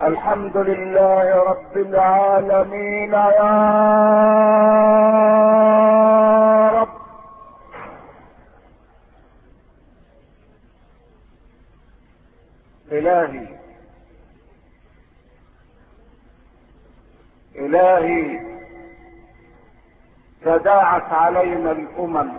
الحمد لله رب العالمين يا رب. إلهي تداعت علينا الأمم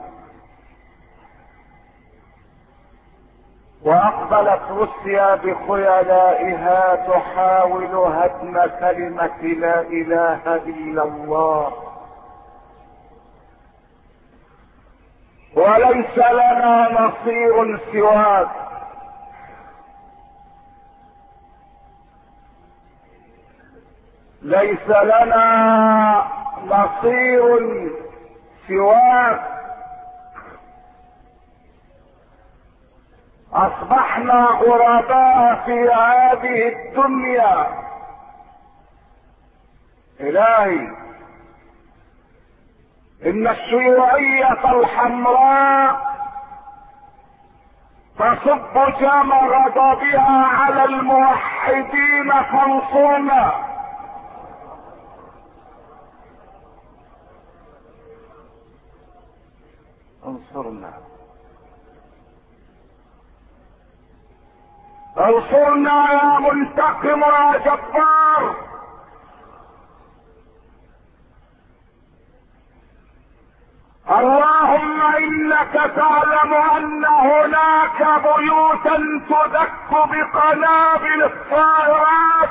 وأقبلت روسيا بخيلائها تحاول هدم كلمة لا إله إلا الله، وليس لنا نصير سواك. ليس لنا نصير سواك. اصبحنا غرباء في هذه الدنيا. الهي ان الشيوعية الحمراء تصب جام غضبها على الموحدين، فانصرنا. انصرنا انصرنا يا منتقم يا جبار. اللهم انك تعلم ان هناك بيوتا تدك بقنابل الطائرات.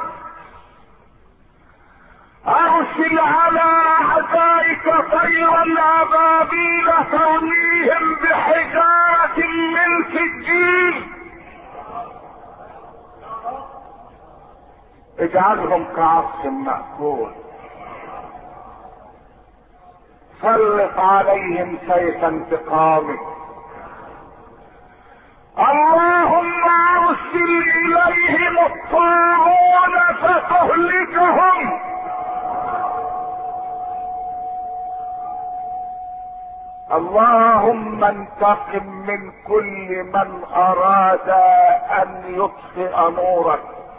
ارسل على اعدائك طيرا ابابيل ترميهم بحجارة من سجيل. اجعلهم كعصف مأكول. سلط عليهم سيف انتقامك. اللهم ارسل اليهم الطاعون فتهلكهم. اللهم انتقم من كل من اراد ان يطفئ نورك،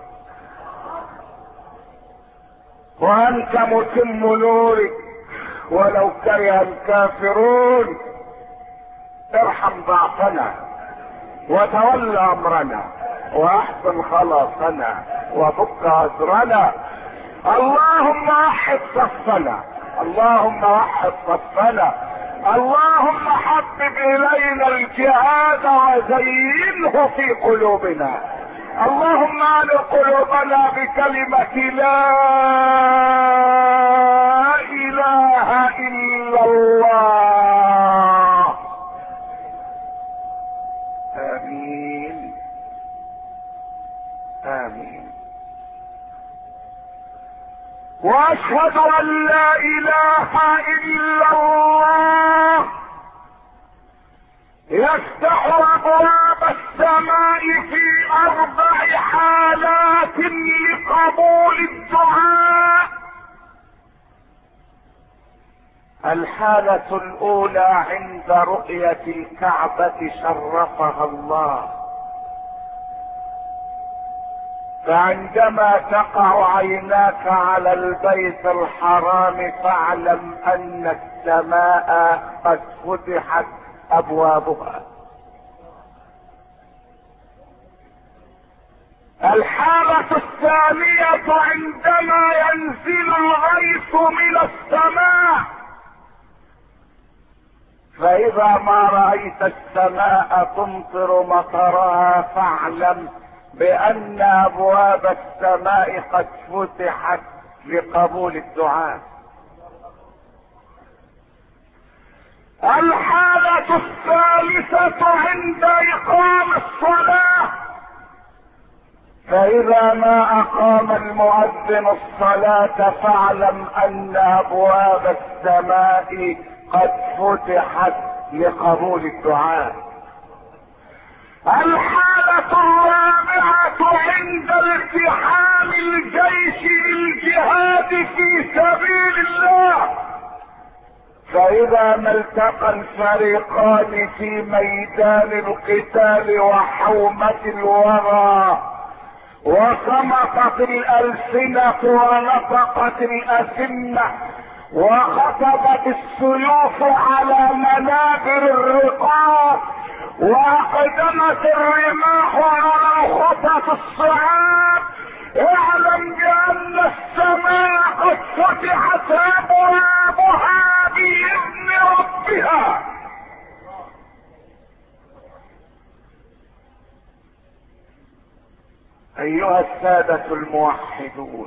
وانت متم نورك ولو كره الكافرون. ارحم ضعفنا وتولى امرنا واحسن خلاصنا وفك عذرنا. اللهم وحد صفنا، اللهم وحد صفنا. اللهم حبب الينا الجهاد وزينه في قلوبنا. اللهم اعن قلوبنا بكلمة لا اله الا الله. امين امين. واشهد ان لا اله الا الله يفتح ابواب السماء في 4 حالات لقبول الدعاء. الحالة الاولى عند رؤية الكعبة شرفها الله، فعندما تقع عيناك على البيت الحرام فاعلم ان السماء قد فتحت ابوابها. الحالة الثانية عندما ينزل الغيث من السماء، فاذا ما رأيت السماء تمطر مطرها فاعلم بان ابواب السماء قد فتحت لقبول الدعاء. الحالة الثالثة عند اقام الصلاة، فاذا ما اقام المؤذن الصلاة فاعلم ان ابواب السماء قد فتحت لقبول الدعاء. الحالة الرابعة عند التحام الجيش للجهاد في سبيل الله، فاذا ما التقى الفريقان في ميدان القتال وحومة الوغى وصمتت الألسنة ونطقت الأسنة وخطبت السيوف على منابر الرقاب واقدمت الرماح على خطط الصعاب. اعلم بأن السماء قد فتحت أبوابها بإذن ربها. أيها السادة الموحدون،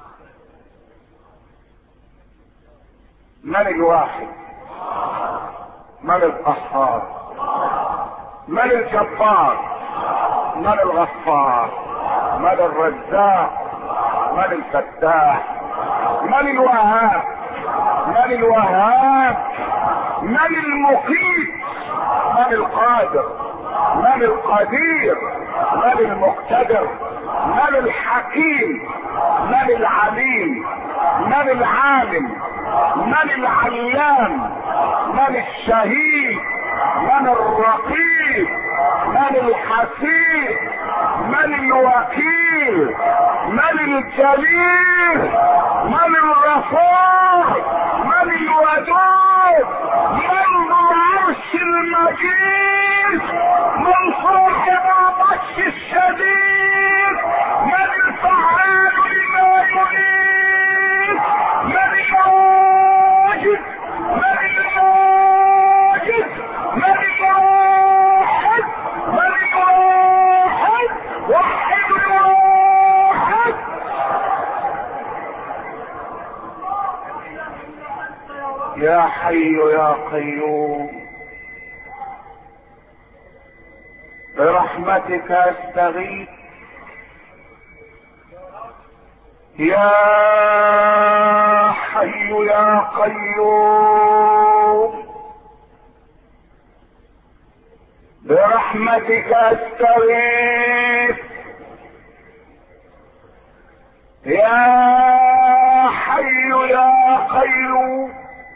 من الواحد؟ من القهار؟ من الجبار؟ من الغفار؟ من الرزاق؟ من الفتاح؟ من الوهاب؟ من الوهاب؟ من المقيت؟ من القادر؟ من القدير؟ من المقتدر؟ من الحكيم؟ من العليم؟ من العالم؟ من العلام؟ من الشهيد؟ من الرقيب؟ من الحسيب؟ من الوكيل؟ من الجليل؟ من الرفوع؟ من الودود؟ من ذو العرش المجيد؟ من صاحب البطش الشديد؟ من الفعال لما يريد؟ من الماجد؟ من الماجد؟ من الواحد؟ من الواحد؟ وحد الواحد. يا حي يا قيوم برحمتك استغيث. يا حي يا قيوم برحمتك استغيث. يا حي يا قيوم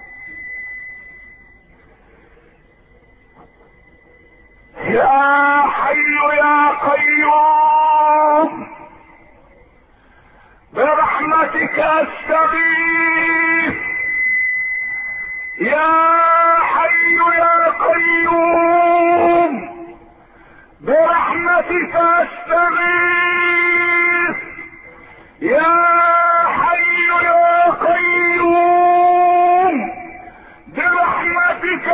يا حي يا قيوم برحمتك استغيث. يا حي يا قيوم برحمتك استغيث. يا حي يا قيوم برحمتك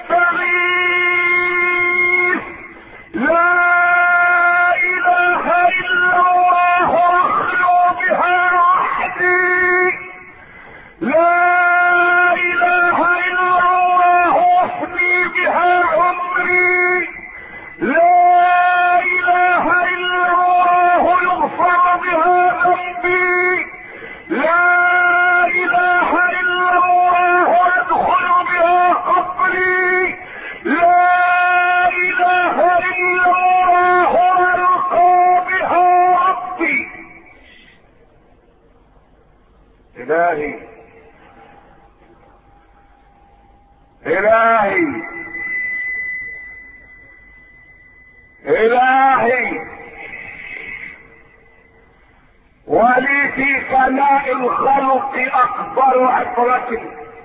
استغيث. لا اله الا الله اخلو بها وحدي. لا اله الا الله افني بها عمري. لا اله الا الله يغفر بها ذنبي. لا اله الا الله يدخل بها قبري. لا اله الا الله يلقى بها ربي. الهي الهي الهي ولي في فناء الخلق اكبر عبرة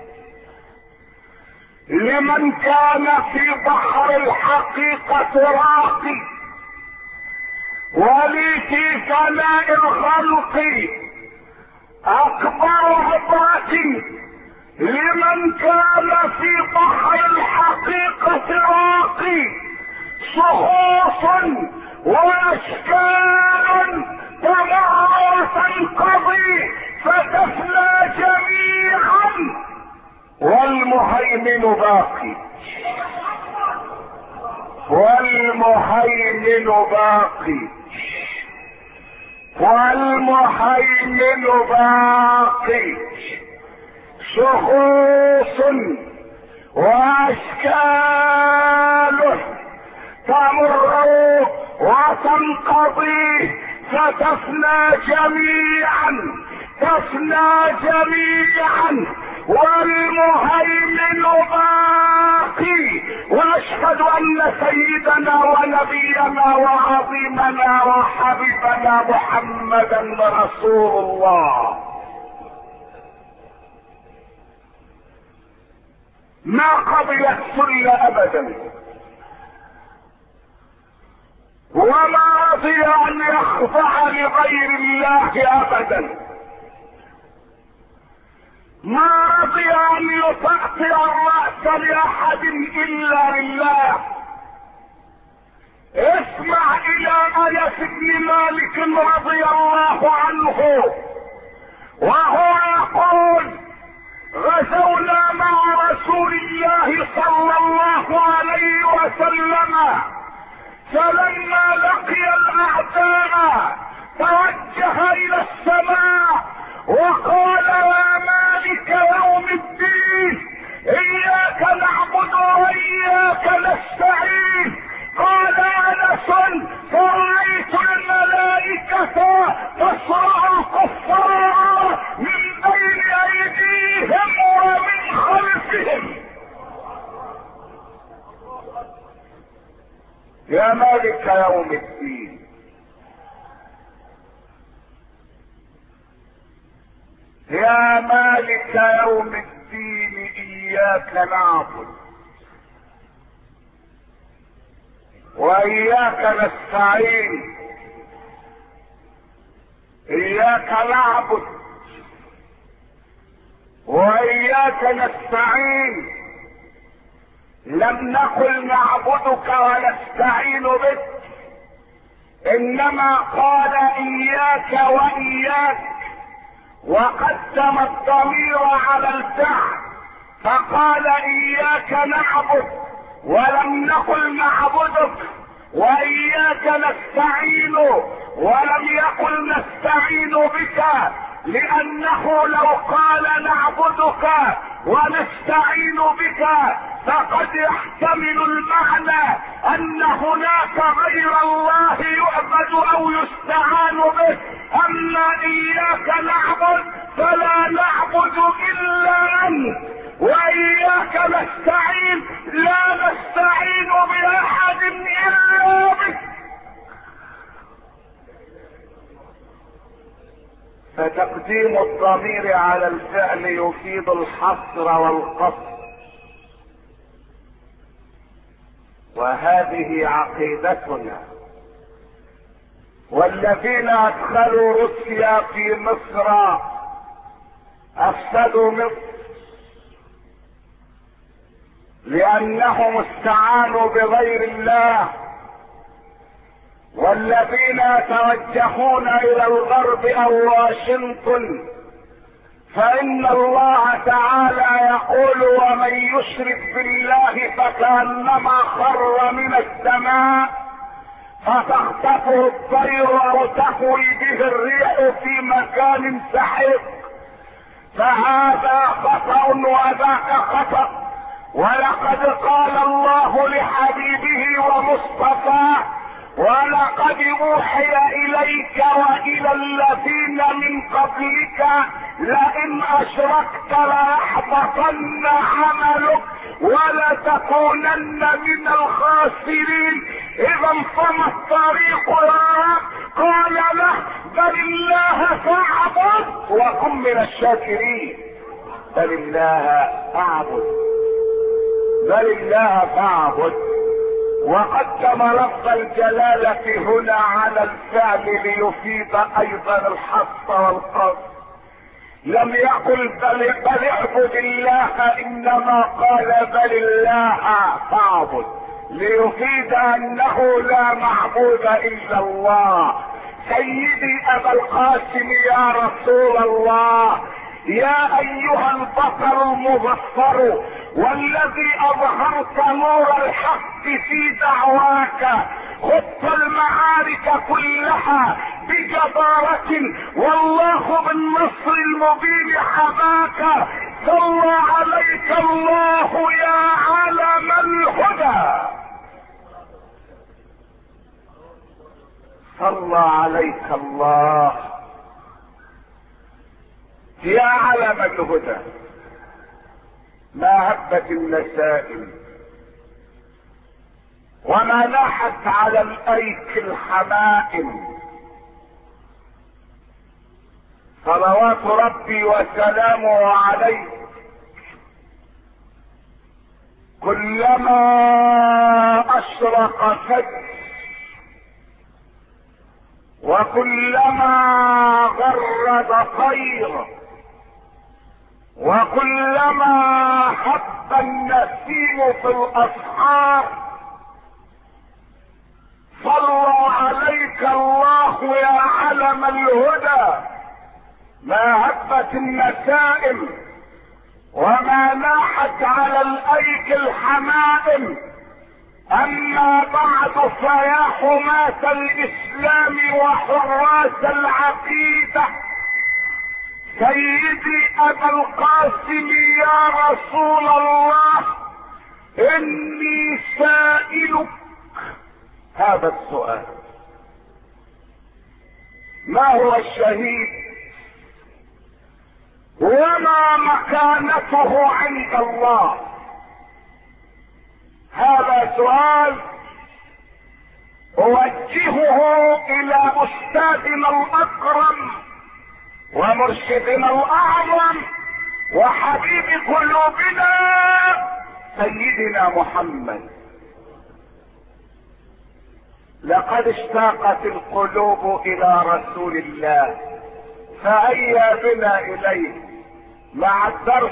لمن كان في بحر الحقيقة راقي. ولي في فناء الخلق اكبر عبرة لمن كان في بحر الحقيقة راقي. شخوص واشكال تمر وتنقضي فتفنى جميعا والمهيمن باقي. والمهيمن باقي. والمهيمن باقي. شخوص واشكال تمر وتنقضي فتفنى جميعا. تفنى جميعا والمهيمن باقي، واشهد ان سيدنا ونبينا وعظيمنا وحبيبنا محمدا رسول الله. ما قبل الذل ابدا، وما رضي ان يخضع لغير الله ابدا، ما رضي ان يطأطئ الرأس لاحد الا لله. اسمع الى انس بن مالك رضي الله عنه وهو يقول: غزونا مع رسول الله صلى الله عليه وسلم، فلما لقي الاعداء توجه الى السماء وقال: يا مالك يوم الدين، اياك نعبد واياك نستعين. قال انس: فرأيت الملائكة تصرع الكفار من بين ايديهم ومن خلفهم. يا مالك يوم الدين، يا مالك يوم الدين، اياك نعبد واياك نستعين. اياك نعبد واياك نستعين. لم نقل نعبدك ونستعين بك، انما قال اياك واياك، وقدم الضمير على الفعل فقال اياك نعبد، ولم نقل نعبدك واياك نستعين، ولم يقل نستعين بك، لانه لو قال نعبدك ونستعين بك فقد يحتمل المعنى ان هناك غير الله يعبد او يستعان به. اما اياك نعبد فلا نعبد الا انت، واياك نستعين لا نستعين باحد الا بك. فتقديم الضمير على الفعل يفيد الحصر والقصر، وهذه عقيدتنا. والذين ادخلوا روسيا في مصر افسدوا مصر، لانهم استعانوا بغير الله. والذين يتوجهون الى الغرب او واشنطن، فان الله تعالى يقول: ومن يشرك بالله فكأنما خر من السماء فتخطفه الطير او تهوي به الريح في مكان سحيق. فهذا خطأ وذاك خطأ. ولقد قال الله لحبيبه ومصطفاه: ولقد اوحي اليك والى الذين من قبلك لئن اشركت ليحبطن عملك ولتكونن من الخاسرين. اذا فما الطريق يا رب؟ قال له: بل الله فاعبد وكن من الشاكرين. بل الله فاعبد، بل الله فاعبد. وقدم لفظ الجلالة هنا على الفعل ليفيد ايضا الحص والقصر. لم يقل بل اعبد الله، انما قال بل الله فاعبد، ليفيد انه لا معبود الا الله. سيدي ابا القاسم يا رسول الله، يا ايها البطل المظفر والذي اظهرت نور الحق في دعواك، خضت المعارك كلها بجبارة، والله بالنصر المبين حماك. صلى عليك الله يا علم الهدى، صلى عليك الله يا علم الهدى. ما هبت النسائم وما لاحت على الايك الحمائم. صلوات ربي وسلامه عليه كلما اشرق فجر وكلما غرد طير وكلما حب النسيم في الاسحار صلى عليك الله يا علم الهدى. ما هبت النسائم وما ناحت على الايك الحمائم. اما بعد فيا حماة الاسلام وحراس العقيدة، سيدي ابا القاسم يا رسول الله، اني سائلك هذا السؤال: ما هو الشهيد وما مكانته عند الله؟ هذا سؤال اوجهه الى استاذنا الاكرم ومرشدنا الاعظم وحبيب قلوبنا سيدنا محمد. لقد اشتاقت القلوب الى رسول الله، فهيا بنا اليه مع الدرس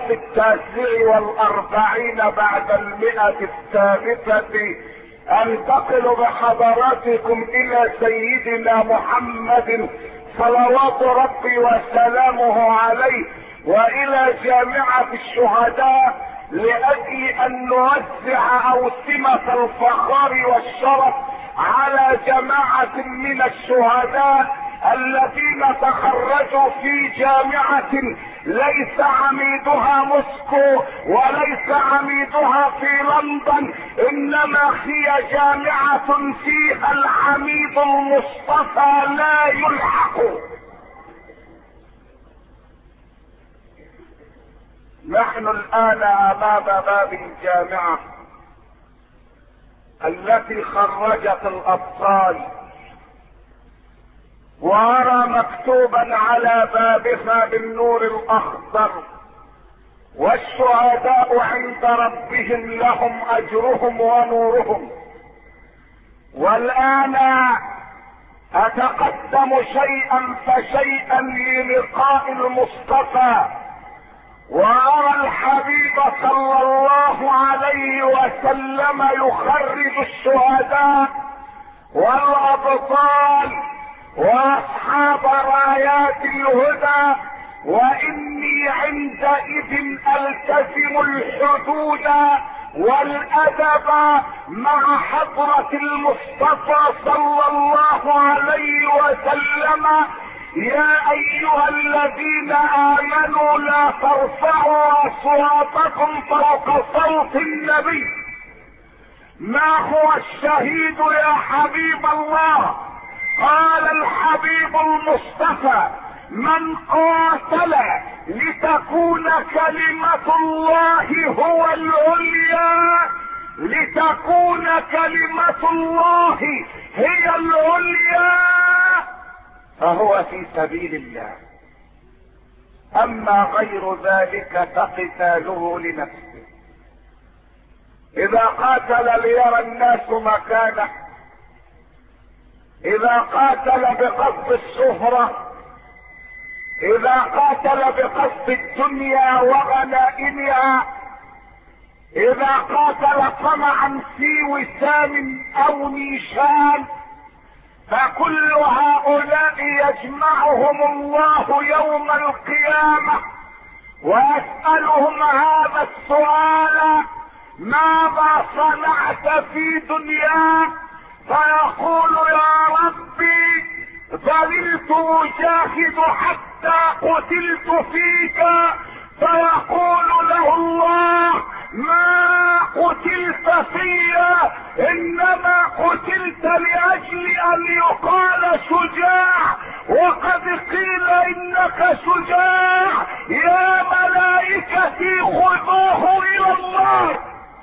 49 بعد 100 الثابتة. انتقل بحضراتكم الى سيدنا محمد صلوات ربي وسلامه عليه والى جامعة الشهداء لاجل ان نوزع اوسمة الفخار والشرف على جماعة من الشهداء الذين تخرجوا في جامعة ليس عميدها موسكو وليس عميدها في لندن، انما هي جامعة فيها العميد المصطفى لا يلحق. نحن الان امام باب الجامعة التي خرجت الابطال، وارى مكتوبا على بابها بالنور الاخضر: والشهداء عند ربهم لهم اجرهم ونورهم. والان اتقدم شيئا فشيئا للقاء المصطفى، وارى الحبيب صلى الله عليه وسلم يخرج الشهداء والابطال واصحاب رايات الهدى، واني عندئذ التزم الحدود والادب مع حضرة المصطفى صلى الله عليه وسلم. يا ايها الذين امنوا لا ترفعوا اصواتكم فوق صوت النبي. ما هو الشهيد يا حبيب الله؟ قال الحبيب المصطفى: من قاتل لتكون كلمة الله هو العليا، لتكون كلمة الله هي العليا، فهو في سبيل الله. اما غير ذلك فقتاله لنفسه. اذا قاتل ليرى الناس مكانه، اذا قاتل بقصد الشهرة، اذا قاتل بقصد الدنيا وغنائمها، اذا قاتل طمعا في وسام او نيشان، فكل هؤلاء يجمعهم الله يوم القيامة ويسألهم هذا السؤال: ماذا صنعت في دنياك؟ فيقول: يا ربي ظللت اجاهد حتى قتلت فيك. فيقول له الله: ما قتلت فيا، انما قتلت لاجل ان يقال شجاع، وقد قيل انك شجاع. يا ملائكة الملائكة خذوه الى الله.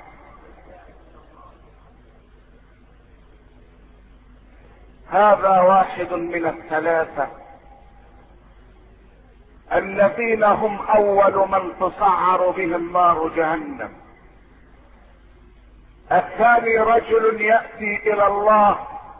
هذا واحد من الثلاثة الذين هم اول من تسعر بهم نار جهنم. الثاني رجل يأتي الى الله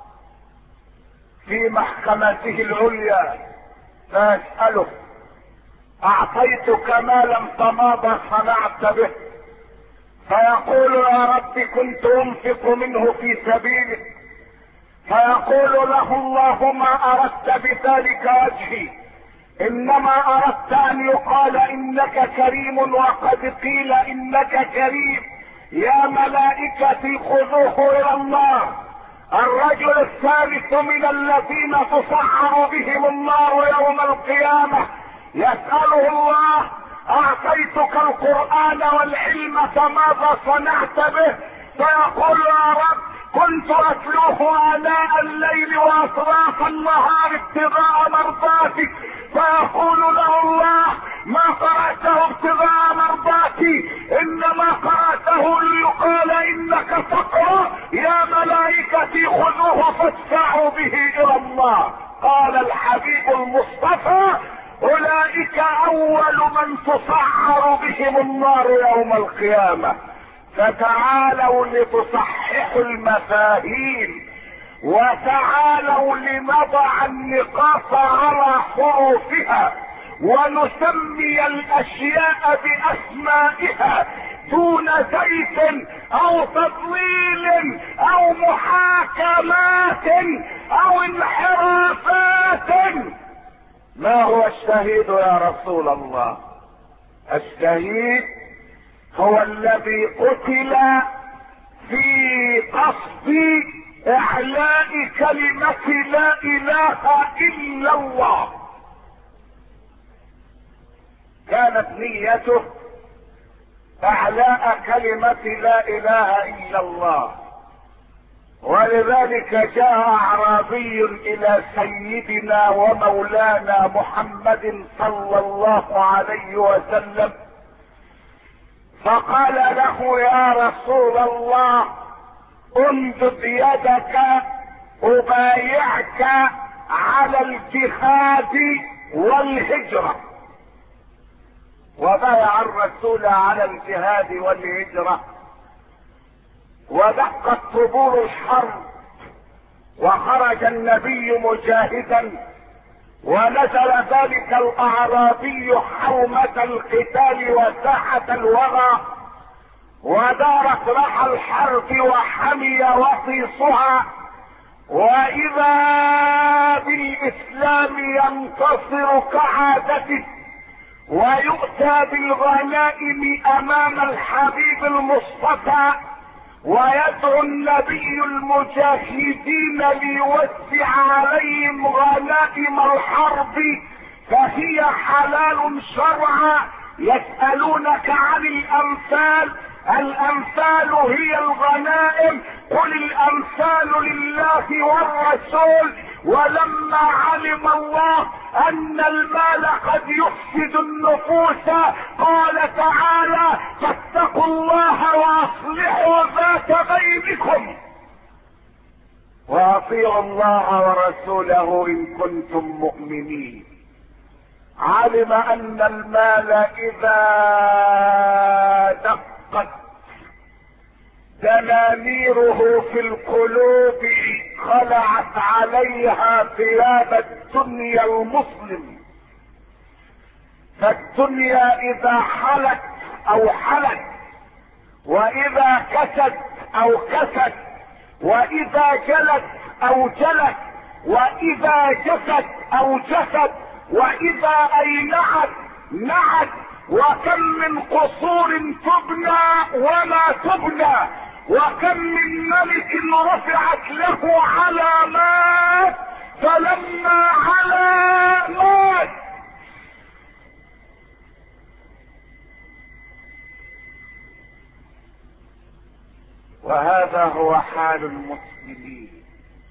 في محكمته العليا فيسأله: اعطيتك مالا فماذا صنعت به؟ فيقول: يا رب كنت انفق منه في سبيلك. فيقول له الله: ما اردت بذلك وجهي، انما اردت ان يقال انك كريم وقد قيل انك كريم. يا ملائكتي خذوه الى الله. الرجل الثالث من الذين تسعر بهم النار يوم القيامة يسأله الله: اعطيتك القرآن والعلم فماذا صنعت به؟ فيقول: يا رب كنت اتلوه آناء الليل واطراف النهار ابتغاء مرضاتك. فيقول له الله: ما قرأته ابتغاء مرضاتي، انما قرأته ليقال انك تقرأ. يا ملائكتي خذوه فادفعوا به الى الله. قال الحبيب المصطفى: اولئك اول من تسعر بهم النار يوم القيامة. فتعالوا لتصححوا المفاهيم، وتعالوا لنضع النقاط على حروفها، ونسمي الاشياء باسمائها دون زيف او تضليل او محاكمات او انحرافات. ما هو الشهيد يا رسول الله؟ الشهيد هو الذي قتل في قصد اعلاء كلمة لا اله الا الله. كانت نيته اعلاء كلمة لا اله الا الله، ولذلك جاء اعرابي الى سيدنا ومولانا محمد صلى الله عليه وسلم فقال له: يا رسول الله امدد يدك ابايعك على الجهاد والهجرة. وبايع الرسول على الجهاد والهجرة، ودقت طبول الحرب، وخرج النبي مجاهدا، ونزل ذلك الاعرابي حومة القتال وساحة الوغى، ودارت رحى الحرب وحمي وطيسها، واذا بالاسلام ينتصر كعادته، ويؤتى بالغنائم امام الحبيب المصطفى، ويدعو النبي المجاهدين ليوسع عليهم غنائم الحرب فهي حلال شرعا. يسألونك عن الامثال، الامثال هي الغنائم، قل الامثال لله والرسول. ولما علم الله ان المال قد يفسد النفوس قال تعالى: فاتقوا الله واصلحوا ذات بينكم واطيعوا الله ورسوله ان كنتم مؤمنين. علم ان المال اذا دقت دنانيره في القلوب خلعت عليها ثياب الدنيا المسلم. فالدنيا اذا حلت او حلت، واذا كست او كست، واذا جلت او جلت، واذا جست او جست، واذا اينعت نعت. وكم من قصور تبنى ولا تبنى، وكم من ملك رفعت له علامات فلما علا مات. وهذا هو حال المسلمين.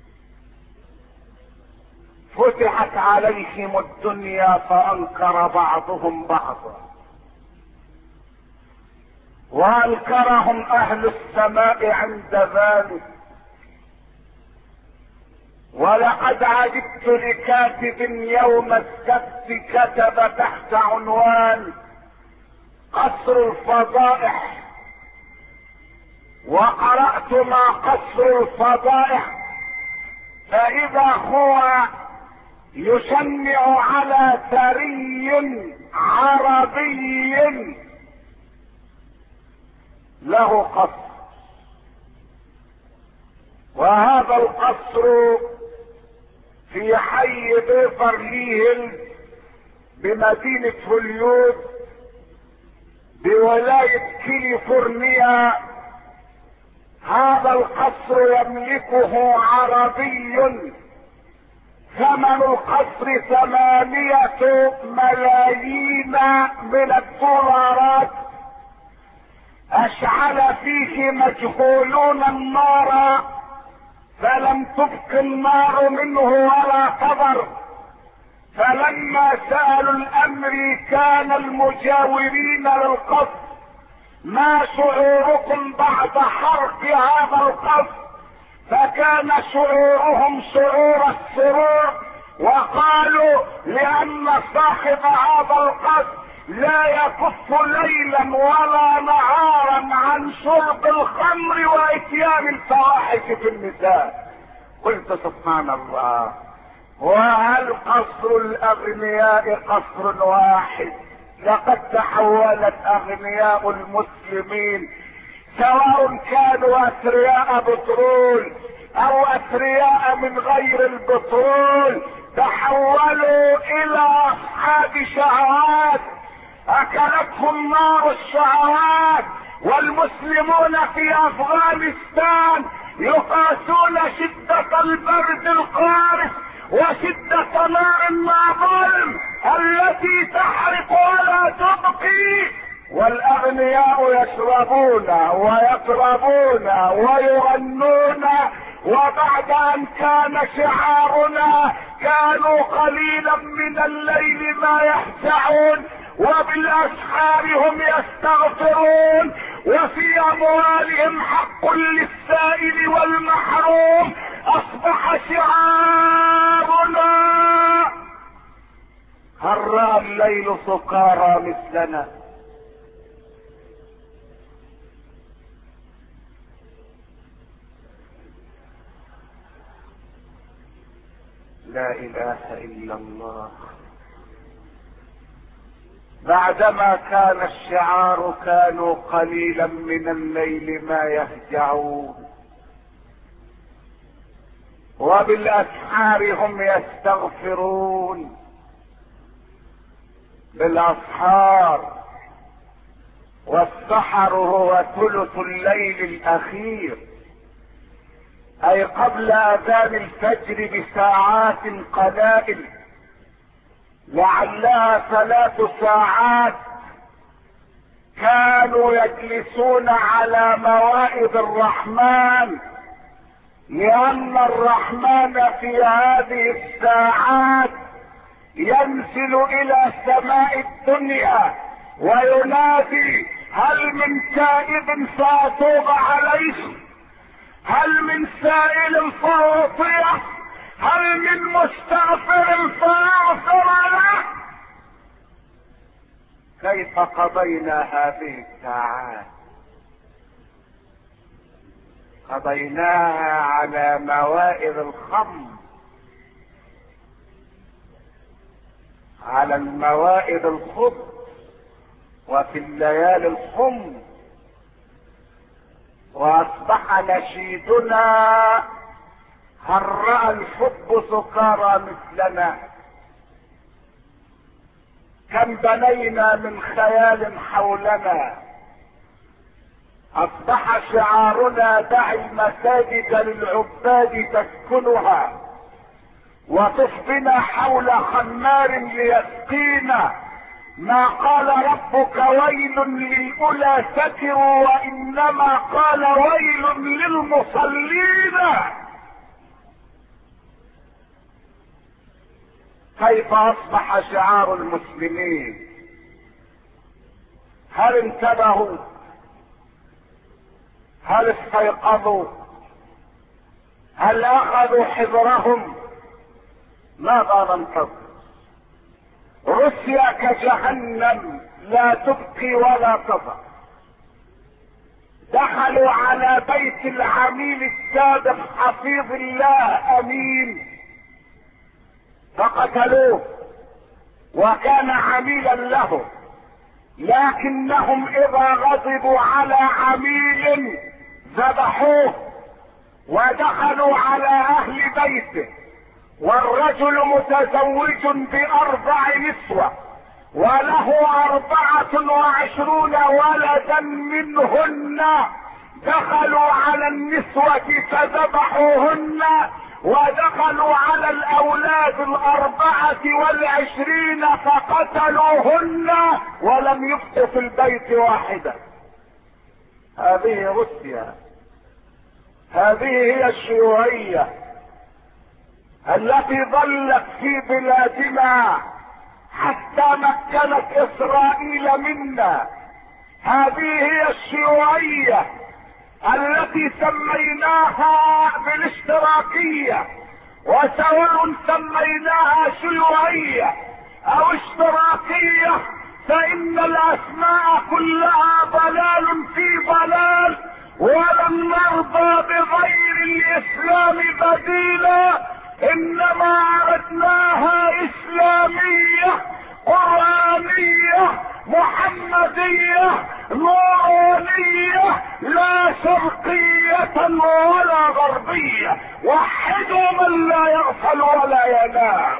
فتحت عليهم الدنيا فانكر بعضهم بعضا، وانكرهم اهل السماء عند ذلك. ولقد عجبت لكاتب يوم السبت كتب تحت عنوان قصر الفضائح، وقرأت ما قصر الفضائح، فإذا هو يشنع على ثري عربي له قصر، وهذا القصر في حي بيفرلي هيلز بمدينة هوليود بولاية كاليفورنيا. هذا القصر يملكه عربي، ثمن القصر 8 ملايين من الدولارات. اشعل فيه مجهولون النار فلم تبق النار منه ولا تضر. فلما سألوا الامريكان المجاورين للقصر ما شعوركم بعد حرق هذا القصر، فكان شعورهم شعور السرور، وقالوا لان صاحب هذا القصر لا يكف ليلا ولا نهارا عن شرب الخمر واتيان الفواحش في النساء. قلت سبحان الله، وهل قصر الاغنياء قصر واحد؟ لقد تحولت اغنياء المسلمين سواء كانوا اثرياء بترول او اثرياء من غير البترول، تحولوا الى اصحاب شهوات اكلتهم نار الشهوات. والمسلمون في افغانستان يقاسون شدة البرد القارس وشدة نار النابلم التي تحرق ولا تبقي، والاغنياء يشربون ويطربون ويغنون. وبعد ان كان شعارنا كانوا قليلا من الليل ما يهجعون وبالاسحار هم يستغفرون وفي اموالهم حق للسائل والمحروم. اصبح شعارنا هل رأى الليل سكارى مثلنا؟ لا اله الا الله. بعدما كان الشعار كانوا قليلا من الليل ما يهجعون وبالاسحار هم يستغفرون. بالاسحار، والسحر هو ثلث الليل الاخير، اي قبل اذان الفجر بساعات قلائل، لعلها 3 ساعات. كانوا يجلسون على موائد الرحمن، لان الرحمن في هذه الساعات ينزل الى سماء الدنيا وينادي: هل من تائب فاتوب عليه؟ هل من سائل فاعطيه؟ هل من مستغفر فاغفر له؟ كيف قضينا هذه الساعات؟ قضيناها على موائد الخمر، على الموائد الخبز، وفي الليالي الحمر. واصبح نشيدنا: هل رأى الحب سكارى مثلنا؟ كم بنينا من خيال حولنا. اصبح شعارنا: دع المساجد للعباد تسكنها وطف بنا حول خمار ليسقينا. ما قال ربك ويل للأولى سكروا، وإنما قال ويل للمصلين. كيف أصبح شعار المسلمين؟ هل انتبهوا هل استيقظوا؟ هل اخذوا حذرهم؟ ماذا ننتظر؟ روسيا كجهنم لا تبقي ولا تذر. دخلوا على بيت العميل السابق حفيظ الله امين فقتلوه، وكان عميلا له، لكنهم اذا غضبوا على عميل ذبحوه ودخلوا على اهل بيته، والرجل متزوج ب4 نسوة وله 24 ولدا منهن. دخلوا على النسوة فذبحوهن، ودخلوا على الاولاد 24 فقتلوهن، ولم يبقوا في البيت واحدة. هذه روسيا، هذه هي الشيوعية التي ظلت في بلادنا حتى مكنت اسرائيل منا. هذه هي الشيوعية التي سميناها بالاشتراكية، وسواء سميناها شيوعية او اشتراكية فان الاسماء كلها ضلال في ضلال، ولم نرضى بغير الاسلام بديلا، انما اردناها اسلامية قرآنية محمدية نورانية لا شرقية ولا غربية. وحدوا من لا يغفل ولا ينام.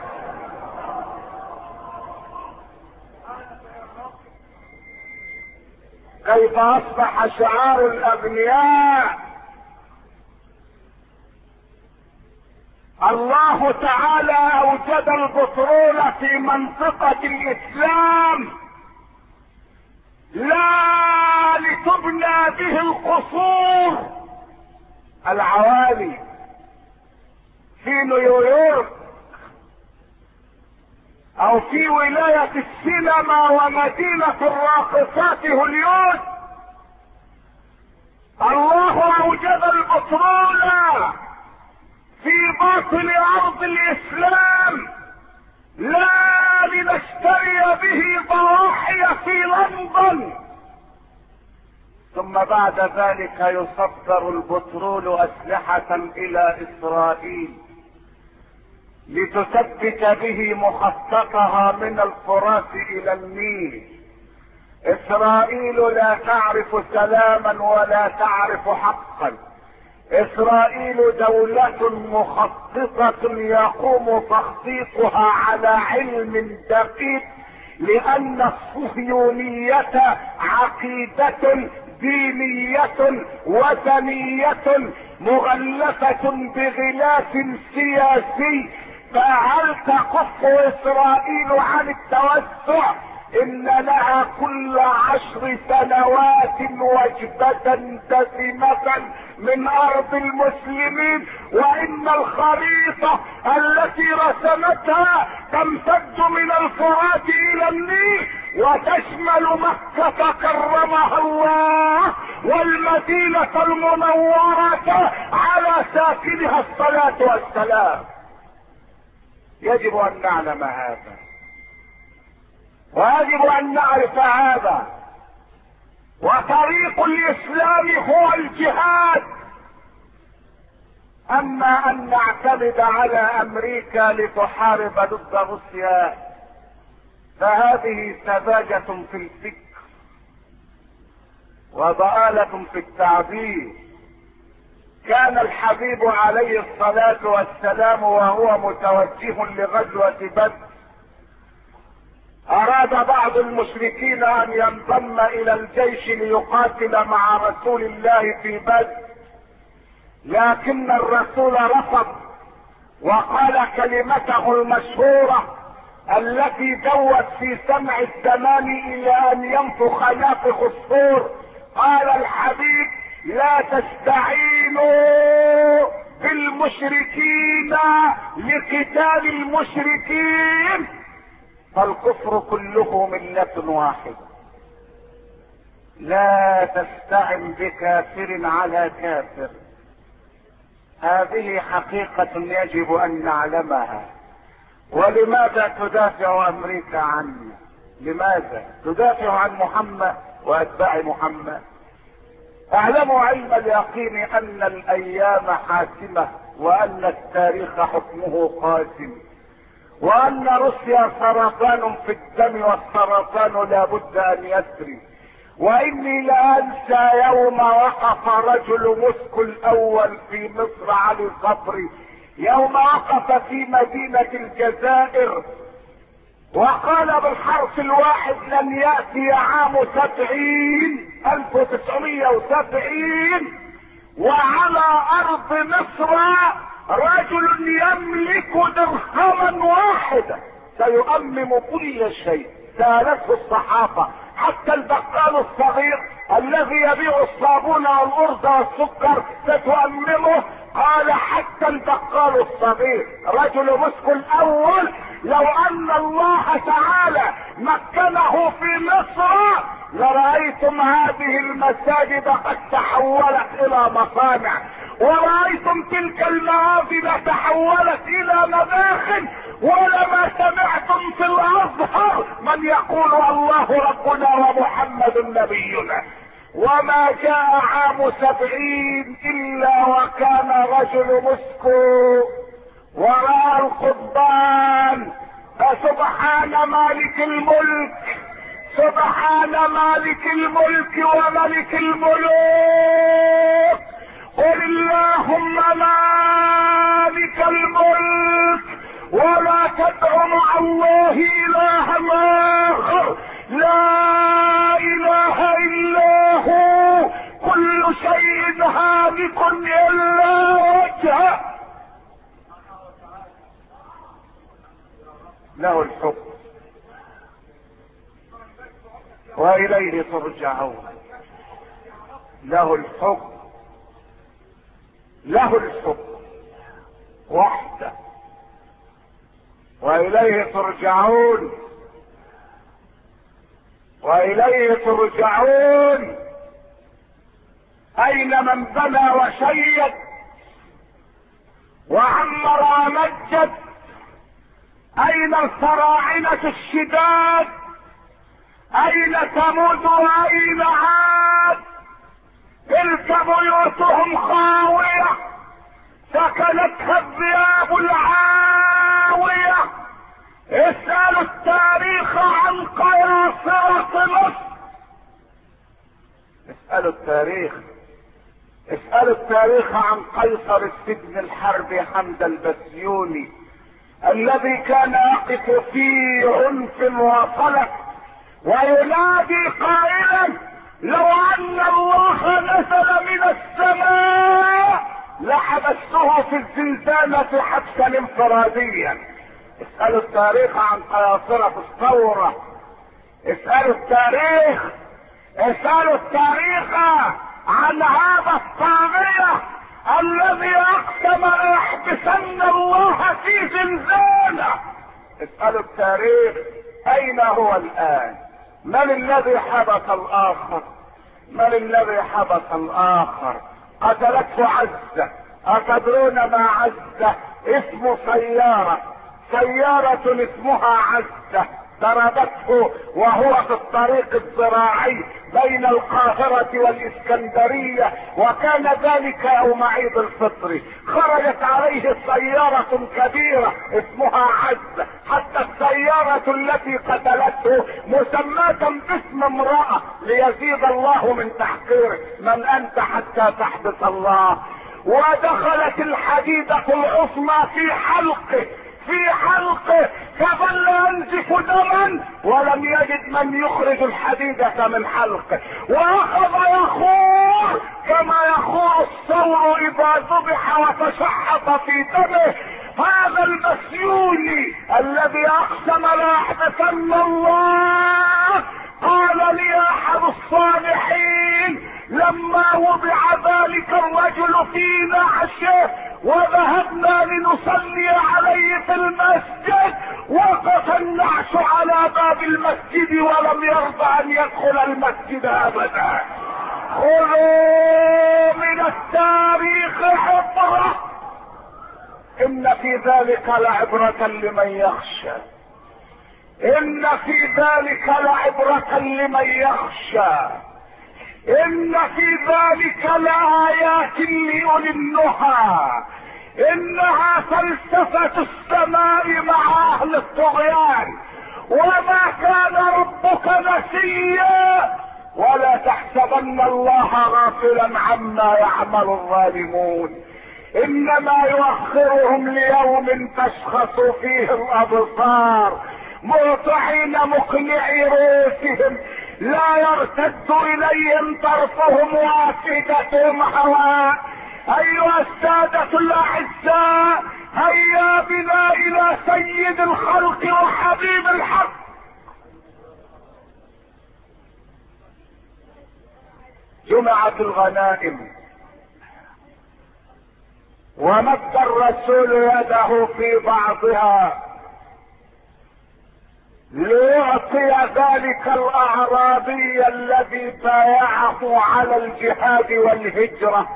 كيف اصبح شعار الاغنياء؟ الله تعالى اوجد البترول في منطقة الاسلام لا لتبنى به القصور العوالي في نيويورك او في ولاية السينما ومدينة الراقصات هوليود. الله اوجد البترول في باطن ارض الاسلام لا لنشتري به ضواحي في لندن، ثم بعد ذلك يصدر البترول اسلحة الى اسرائيل لتثبت به مخططها من الفرات الى النيل. اسرائيل لا تعرف سلاما ولا تعرف حقا. اسرائيل دولة مخططة يقوم تخطيطها على علم دقيق، لان الصهيونية عقيدة دينية وثنية مغلفة بغلاف سياسي. فهل تكف اسرائيل عن التوسع؟ ان لها كل 10 سنوات وجبة دسمة من ارض المسلمين، وان الخريطة التي رسمتها تمتد من الفرات الى النيل وتشمل مكة كرمها الله والمدينة المنورة على ساكنها الصلاة والسلام. يجب ان نعلم هذا، ويجب ان نعرف هذا. وطريق الاسلام هو الجهاد. اما ان نعتمد على امريكا لتحارب ضد روسيا فهذه سذاجة في الفكر وضآلة في التعبير. كان الحبيب عليه الصلاة والسلام وهو متوجه لغزوة بدر اراد بعض المشركين ان ينضم الى الجيش ليقاتل مع رسول الله في بدر، لكن الرسول رفض وقال كلمته المشهورة التي دوت في سمع الزمان الى ان ينفخ نافخ الصور. قال الحبيب: لا تستعينوا بالمشركين لقتال المشركين، فالكفر كله ملة واحدة. لا تستعن بكافر على كافر. هذه حقيقة يجب ان نعلمها. ولماذا تدافع امريكا عنا؟ لماذا تدافع عن محمد واتباع محمد؟ اعلموا علم اليقين ان الايام حاسمة، وان التاريخ حكمه قاسم، وان روسيا سرطان في الدم، والسرطان لا بد ان يسري. واني لا انسى يوم وقف رجل موسكو الاول في مصر علي صبري، يوم وقف في مدينة الجزائر وقال بالحرف الواحد: لن يأتي عام 1970 وعلى ارض مصر رجل يملك درهما واحدا سيؤمم كل شيء. سالته الصحافة، حتى البقال الصغير الذي يبيع الصابون والارز والسكر ستؤممه. قال حتى البقال الصغير. رجل موسكو الاول لو ان الله تعالى مكنه في مصر لرأيتم هذه المساجد قد تحولت الى مصانع، ورأيتم تلك المآذن تحولت الى مداخل، ولما سمعتم في الازهر من يقول الله ربنا ومحمد نبينا. وما جاء عام 70 الا وكان رجل موسكو وراء القضبان. فسبحان مالك الملك، سبحان مالك الملك وملك الملوك. قل اللهم مالك الملك ولا تدع مع الله الها اخر، لا اله الا هو، كل شيء هالك الا وجهه، له الحكم واليه ترجعون. له الحكم، له الحكم وحده واليه ترجعون، واليه ترجعون. اين من بنى وشيد وعمر ومجد؟ اين الفراعنة الشداد؟ اين ثمود واين عاد؟ تلك بيوتهم خاوية سكنتها الذئاب العاوية. اسألوا التاريخ عن قياصرة مصر، اسألوا التاريخ، اسألوا التاريخ عن قيصر السجن الحربي حمد البسيوني الذي كان يقف في عنف وصلت وينادي قائلا: لو ان الله نزل من السماء لحبسته في الزنزانة حبسا انفراديا. اسألوا التاريخ عن قياصرة الثورة، اسألوا التاريخ، اسألوا التاريخ عن هذا الطاغية الذي اقسم ليحبسن الله في زنزانة. اسألوا التاريخ اين هو الان؟ من الذي حبس الاخر؟ من الذي حبس الاخر؟ قتلته عزة. اتدرون ما عزة؟ اسم سيارة اسمها عزة ضربته وهو في الطريق الزراعي بين القاهرة والاسكندرية، وكان ذلك يوم عيد الفطر. خرجت عليه سيارة كبيرة اسمها عزة، حتى السيارة التي قتلته مسماة باسم امرأة ليزيد الله من تحقيره. من انت حتى تحبس الله؟ ودخلت الحديدة العصمة في حلقه فظل ينزف دما ولم يجد من يخرج الحديدة من حلقه، واخذ يخور كما يخور الثور اذا ذبح وتشحط في دمه. هذا البسيوني الذي اقسم لا يحبسن الله قال لي احد الصالحين لما وضع ذلك الرجل في نعشه وذهبنا لنصلي عليه في المسجد، وقف النعش على باب المسجد ولم يرضى ان يدخل المسجد ابدا. خذوا من التاريخ عبرة، ان في ذلك لعبرة لمن يخشى، ان في ذلك لعبرة لمن يخشى، ان في ذلك لآيات لأولي النهى. انها فلسفة السماء مع اهل الطغيان، وما كان ربك نسيا، ولا تحسبن الله غافلا عما يعمل الظالمون، انما يؤخرهم ليوم تشخص فيه الابصار مهطعين مقنعي رؤوسهم لا يرتد اليهم طرفهم وافئدتهم هواء. ايها السادة الاعزاء، هيا بنا الى سيد الخلق وحبيب الحق. جمعت الغنائم ومد الرسول يده في بعضها ليعطي ذلك الاعرابي الذي بايعه على الجهاد والهجرة: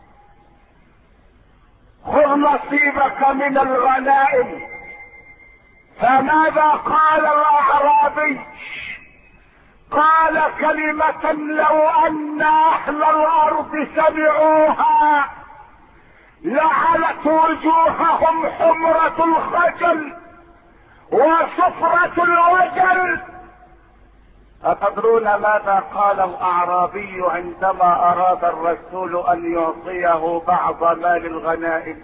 خذ نصيبك من الغنائم. فماذا قال الاعرابي؟ قال كلمة لو ان اهل الارض سمعوها لعلت وجوههم حمرة الخجل وصفرة الوجل. أتدرون ماذا قال الأعرابي عندما أراد الرسول أن يعطيه بعض مال الغنائم؟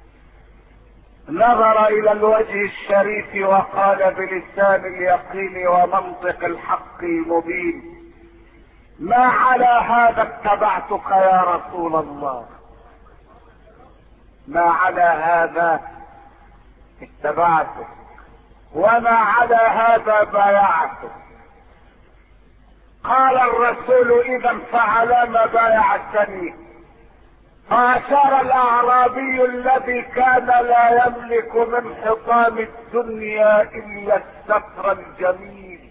نظر إلى الوجه الشريف وقال بلسان اليقين ومنطق الحق المبين: ما على هذا اتبعتك يا رسول الله، ما على هذا اتبعتك، وما على هذا بايعتك. قال الرسول: اذا فعلى ما بايعتني. فاشار الاعرابي الذي كان لا يملك من حطام الدنيا الا الستر الجميل،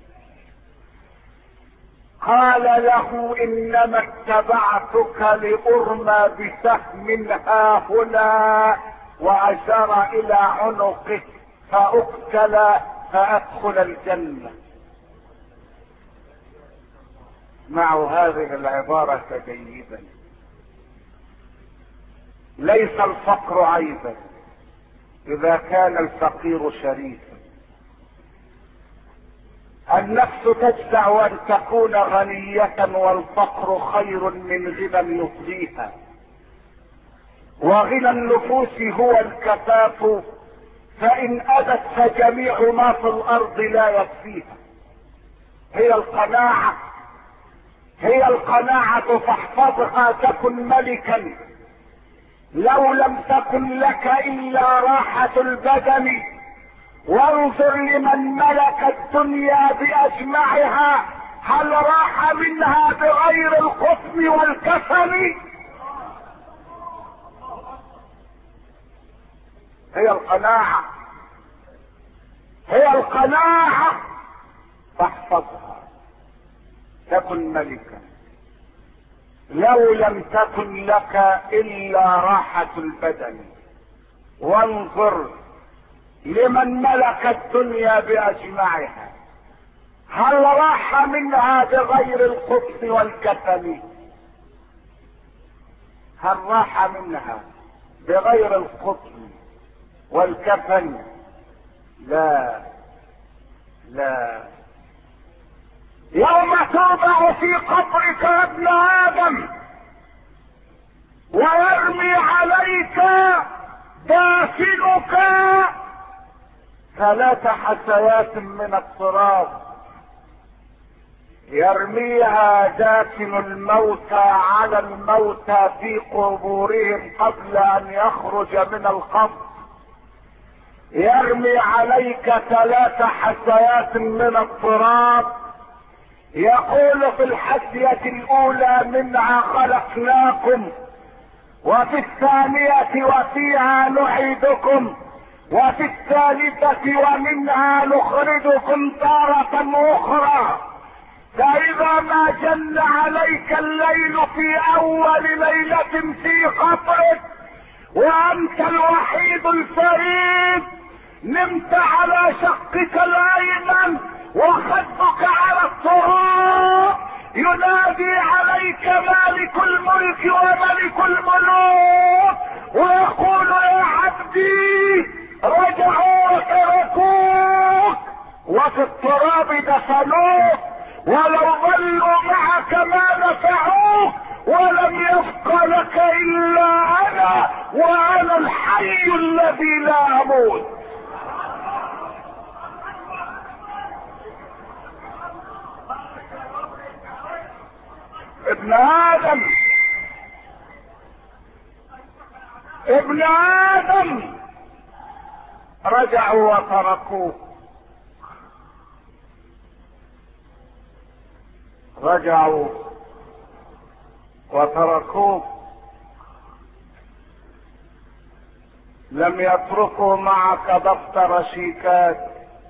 قال له: انما اتبعتك لارمى بسهم ها هنا، واشار الى عنقه فاقتل فادخل الجنة. اسمعوا هذه العبارة جيدا: ليس الفقر عيبا اذا كان الفقير شريفا. النفس تجزع ان تكون غنية والفقر خير من غنى يطغيها، وغنى النفوس هو الكفاف، فان ابت فجميع ما في الارض لا يكفيها. هي القناعة، هي القناعة، فاحفظها تكن ملكا. لو لم تكن لك الا راحة البدن، وانظر لمن ملك الدنيا باجمعها هل راح منها بغير القطن والكفن؟ هي القناعة، هي القناعة، فاحفظها تكن ملكا. لو لم تكن لك الا راحة البدن، وانظر لمن ملك الدنيا باجمعها هل راح منها بغير القطن والكفن؟ هل راح منها بغير القطن والكفن؟ لا لا. يوم توضع في قبرك يا ابن ادم ويرمي عليك دافنك 3 حثيات من التراب، يرميها دافن الموتى على الموتى في قبورهم قبل ان يخرج من القبر. يرمي عليك 3 حثيات من التراب، يقول في الحثية الاولى: منها خلقناكم وفي الثانية وفيها نعيدكم وفي الثالثة ومنها نخرجكم تارة اخرى. فاذا ما جن عليك الليل في اول ليلة في قطرك وانت الوحيد الفريد، نمت على شقك الايمن وخدك على التراب، ينادي عليك مالك الملك وملك الملوك ويقول يا عبدي رجعوا وتركوك وفي التراب دفنوك، ولو ظلوا معك ما نفعوك، ولم يبق لك الا انا، وانا الحي الذي لا اموت. ابن ادم ابن ادم رجعوا وتركوك، رجعوا وتركوك، لم يتركوا معك دفتر شيكات،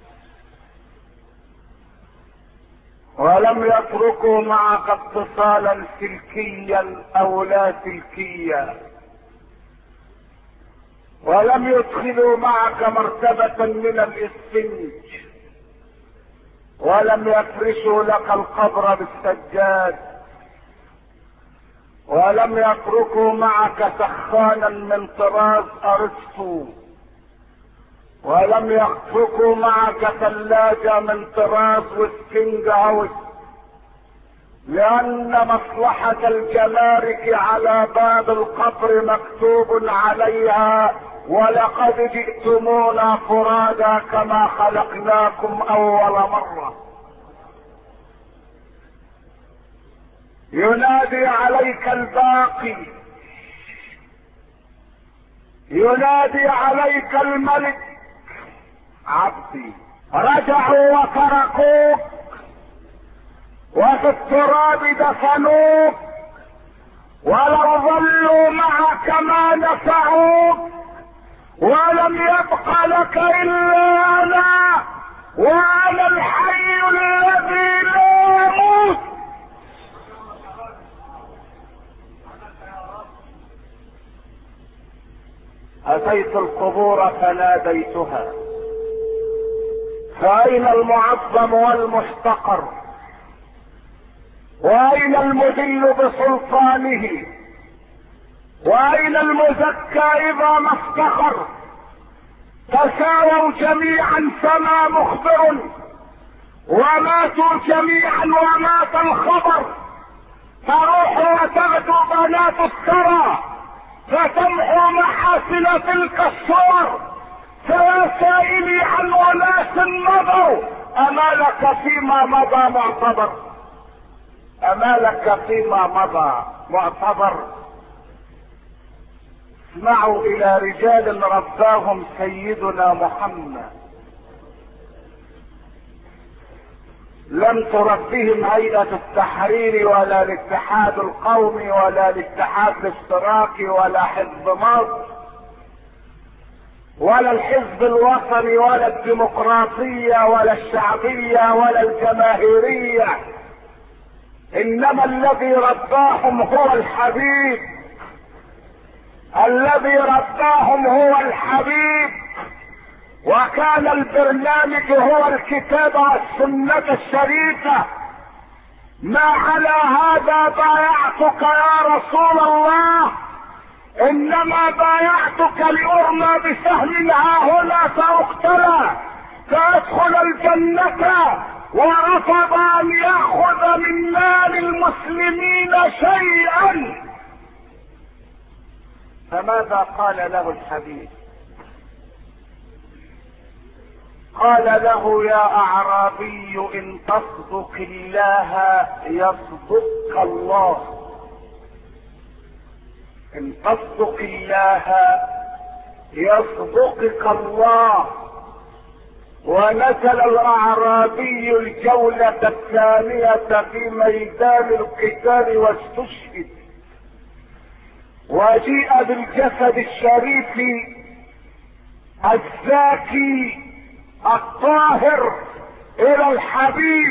ولم يتركوا معك اتصالا سلكيا او لا سلكيا، ولم يدخلوا معك مرتبة من الاسفنج، ولم يفرشوا لك القبر بالسجاد، ولم يتركوا معك سخانا من طراز ارسطو، ولم يتركوا معك ثلاجة من طراز وستنج هاوس، لان مصلحة الجمارك على باب القبر مكتوب عليها ولقد جئتمونا فرادا كما خلقناكم اول مرة. ينادي عليك الباقي، ينادي عليك الملك عبدي رجعوا وتركوك وفي التراب دفنوك، ولو ظلوا معك ما نفعوك، ولم يبق لك الا انا، وانا الحي الذي لا يموت. اتيت القبور فناديتها، فاين المعظم والمحتقر، واين المذل بسلطانه، واين المزكى اذا ما افتخر؟ تساووا جميعا فما مخبر، وماتوا جميعا ومات الخبر. تروح وتغدو بنات الثرى فتمحو محاسن تلك الصور. فيا سائلي عن اناس مضوا، امالك فيما مضى معتبر، امالك فيما مضى معتبر. اسمعوا الى رجال رباهم سيدنا محمد، لم تربهم هيئة التحرير ولا الاتحاد القومي ولا الاتحاد الاشتراكي ولا حزب مصر ولا الحزب الوطني ولا الديمقراطية ولا الشعبية ولا الجماهيرية، انما الذي رباهم هو الحبيب، الذي رباهم هو الحبيب. وكان البرنامج هو الكتاب والسنة الشريفة. ما على هذا بايعتك يا رسول الله، انما بايعتك لارمى بسهم هنا فاقتلى فادخل الجنة، ورفض ان ياخذ من مال المسلمين شيئا. فماذا قال له الحبيب؟ قال له يا اعرابي ان تصدق الله يصدقك الله، ان تصدق الله يصدقك الله. ونزل الاعرابي الجولة الثانية في ميدان القتال واستشهد، وجيء بالجسد الشريف الزاكي الطاهر الى الحبيب،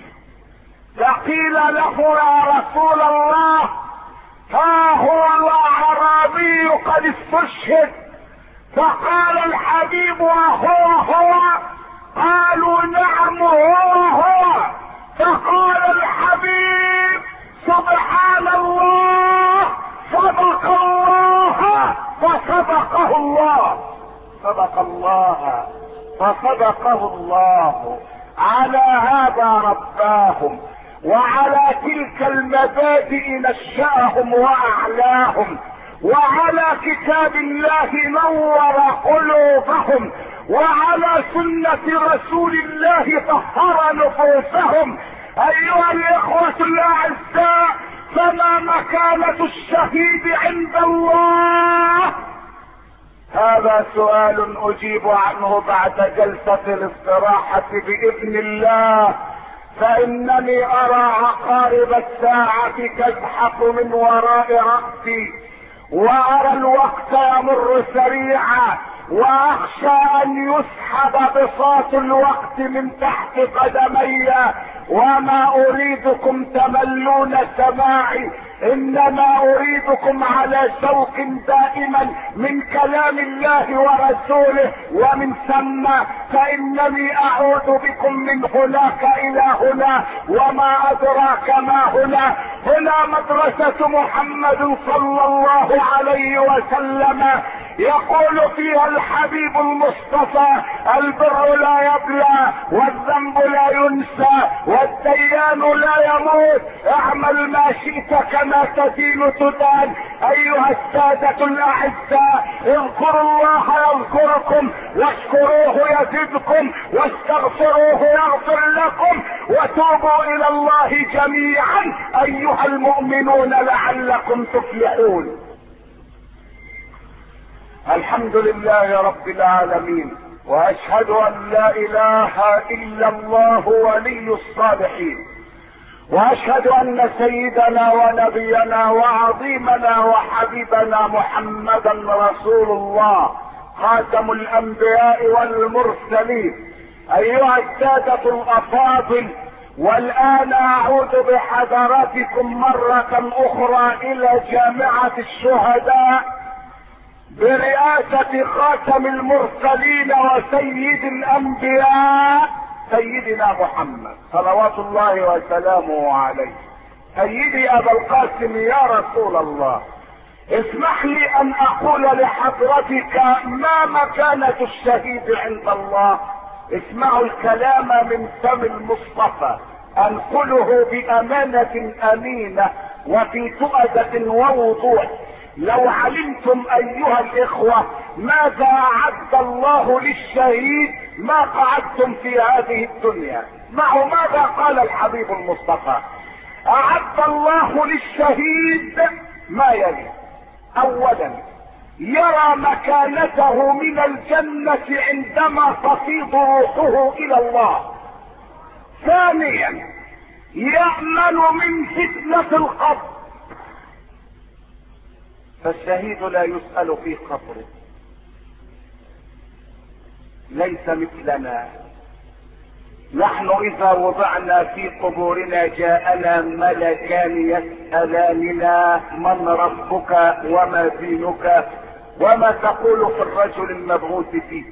فقيل له يا رسول الله ها هو الاعرابي قد استشهد. فقال الحبيب وهو قالوا نعم هو. فقال الحبيب سبحان الله صدق الله فصدقه الله، صدق الله فصدقه الله. على هذا رباهم، وعلى تلك المبادئ نشأهم واعلاهم، وعلى كتاب الله نور قلوبهم، وعلى سنة رسول الله طهر نفوسهم. ايها الاخوة الاعزاء، فما مكانة الشهيد عند الله؟ هذا سؤال اجيب عنه بعد جلسة الاستراحة باذن الله، فانني ارى عقارب الساعة تزحف من وراء رأسي، وارى الوقت يمر سريعا، واخشى ان يسحب بساط الوقت من تحت قدمي، وما اريدكم تملون سماعي، انما اريدكم على شوق دائما من كلام الله ورسوله، ومن ثم فانني اعود بكم من هناك الى هنا، وما ادراك ما هنا. هنا مدرسة محمد صلى الله عليه وسلم، يقول فيها الحبيب المصطفى البر لا يبلى، والذنب لا ينسى، والديان لا يموت، اعمل ما شئت كما تدين تدان. ايها السادة الاعزاء، اذكروا الله يذكركم، واشكروه يزدكم، واستغفروه يغفر لكم، وتوبوا الى الله جميعا ايها المؤمنون لعلكم تفلحون. الحمد لله رب العالمين، واشهد ان لا اله الا الله ولي الصالحين، واشهد ان سيدنا ونبينا وعظيمنا وحبيبنا محمدا رسول الله خاتم الانبياء والمرسلين. ايها السادة الافاضل، والان اعود بحضراتكم مرة اخرى الى جامعة الشهداء برئاسة خاتم المرسلين وسيد الانبياء سيدنا محمد صلوات الله وسلامه عليه. سيدي ابا القاسم يا رسول الله، اسمح لي ان اقول لحضرتك ما مكانة الشهيد عند الله. اسمعوا الكلام من فم المصطفى، انقله بامانة امينة وفي تؤدة ووضوح. لو علمتم ايها الاخوة ماذا اعد الله للشهيد ما قعدتم في هذه الدنيا. معه ماذا قال الحبيب المصطفى؟ اعد الله للشهيد ما يلي: اولا يرى مكانته من الجنة عندما تفيض روحه الى الله. ثانيا يأمن من فتنة القبر، فالشهيد لا يسأل في قبره، ليس مثلنا. نحن اذا وضعنا في قبورنا جاءنا ملكان يسألاننا من ربك وما دينك وما تقول في الرجل المبعوث فيك.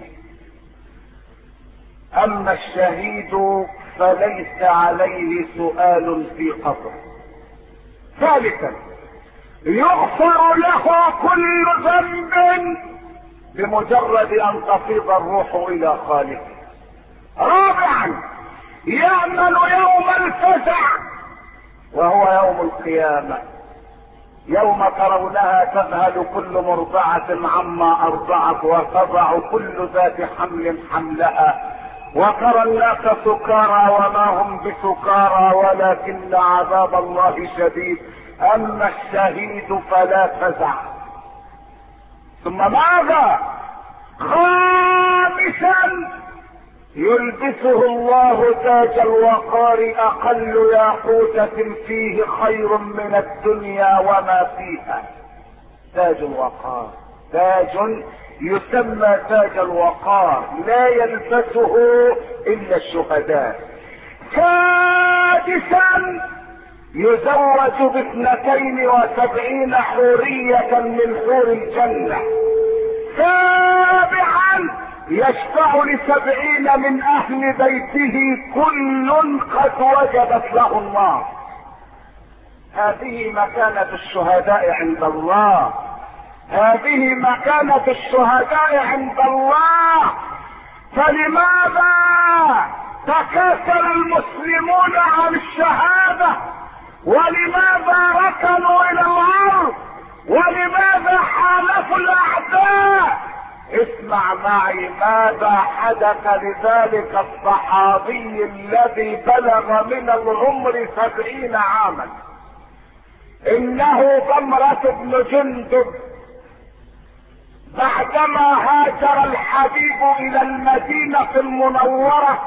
اما الشهيد فليس عليه سؤال في قبره. ثالثا يغفر له كل ذنب بمجرد ان تفيض الروح الى خالقه. رابعا يأمن يوم الفزع وهو يوم القيامة، يوم ترونها تذهل كل مرضعة عما ارضعت وتضع كل ذات حمل حملها، وترى الناس سكارى وما هم بسكارى ولكن عذاب الله شديد. اما الشهيد فلا فزع. ثم ماذا؟ خامسا يلبسه الله تاج الوقار اقل ياقوتة فيه خير من الدنيا وما فيها. تاج الوقار، تاج يسمى تاج الوقار لا يلبسه الا الشهداء. سادسا يزوج ب72 حورية من حور الجنة. سابعا يشفع ل70 من اهل بيته كل قد وجبت له النار. هذه مكانة الشهداء عند الله، هذه مكانة الشهداء عند الله. فلماذا تكاسل المسلمون عن الشهادة؟ ولماذا ركنوا الى الارض؟ ولماذا حالفوا الاعداء؟ اسمع معي ماذا حدث لذلك الصحابي الذي بلغ من العمر 70 عاما. انه ضمرة بن جندب بعدما هاجر الحبيب الى المدينة المنورة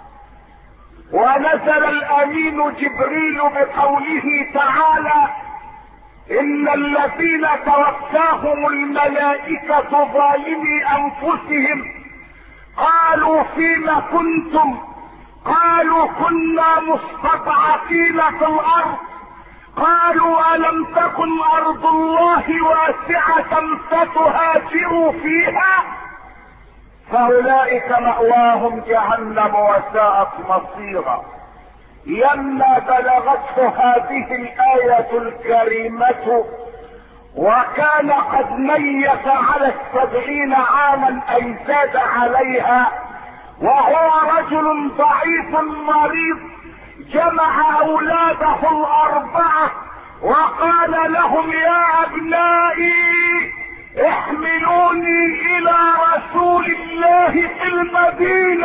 ونزل الامين جبريل بقوله تعالى: ان الذين توفاهم الملائكة ظالمي انفسهم قالوا فيما كنتم؟ قالوا كنا مستضعفين في الارض. قالوا الم تكن ارض الله واسعة فتهاجروا فيها؟ فاولئك مأواهم جهنم وساءت مصيرا. لما بلغته هذه الآية الكريمة وكان قد ميت على 70 عاما اي زاد عليها، وهو رجل ضعيف مريض، جمع اولاده الاربعة وقال لهم: يا ابنائي احملوني الى رسول الله في المدينة.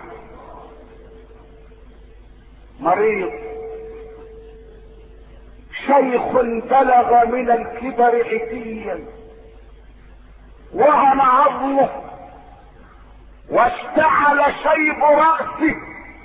مريض شيخ بلغ من الكبر عتيا، وهن عظمه واشتعل شيب رأسه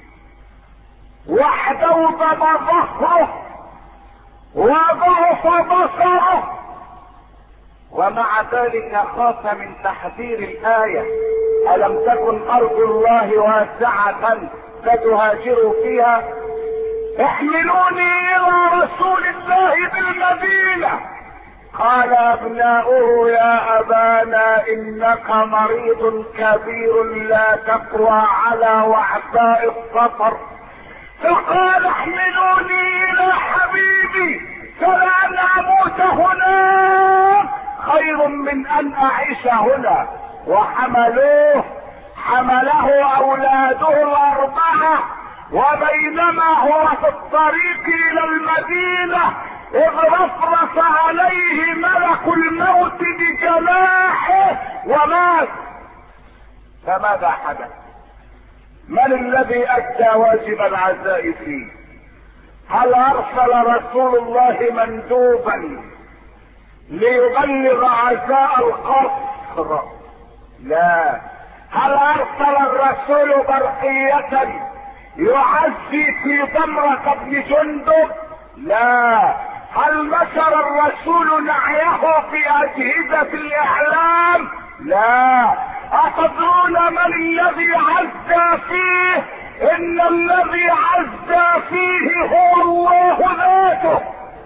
واحدوضب ظهره وضعف بصره، ومع ذلك خاف من تحذير الآية: ألم تكن أرض الله واسعة فتهاجروا فيها؟ احملوني إلى رسول الله بالمدينة. قال أبناؤه: يا أبانا إنك مريض كبير لا تقوى على وعثاء السفر. فقال: احملوني إلى حبيبي فلأن أموت هناك خير من أن أعيش هنا. وحملوه، حمله أولاده الأربعة، وبينما هو في الطريق إلى المدينة إذ رفرف عليه ملك الموت بجناحه ومات. فماذا حدث؟ من الذي أدى واجب العزاء فيه؟ هل أرسل رسول الله مندوبا ليبلغ عزاء القصر؟ لا. هل أرسل الرسول برقية يعزي في ضمرة بن جندب؟ لا. هل نشر الرسول نعيه في أجهزة الإعلام؟ لا. أتدرون من الذي عزى فيه؟ إن الذي عزى فيه هو الله ذاته،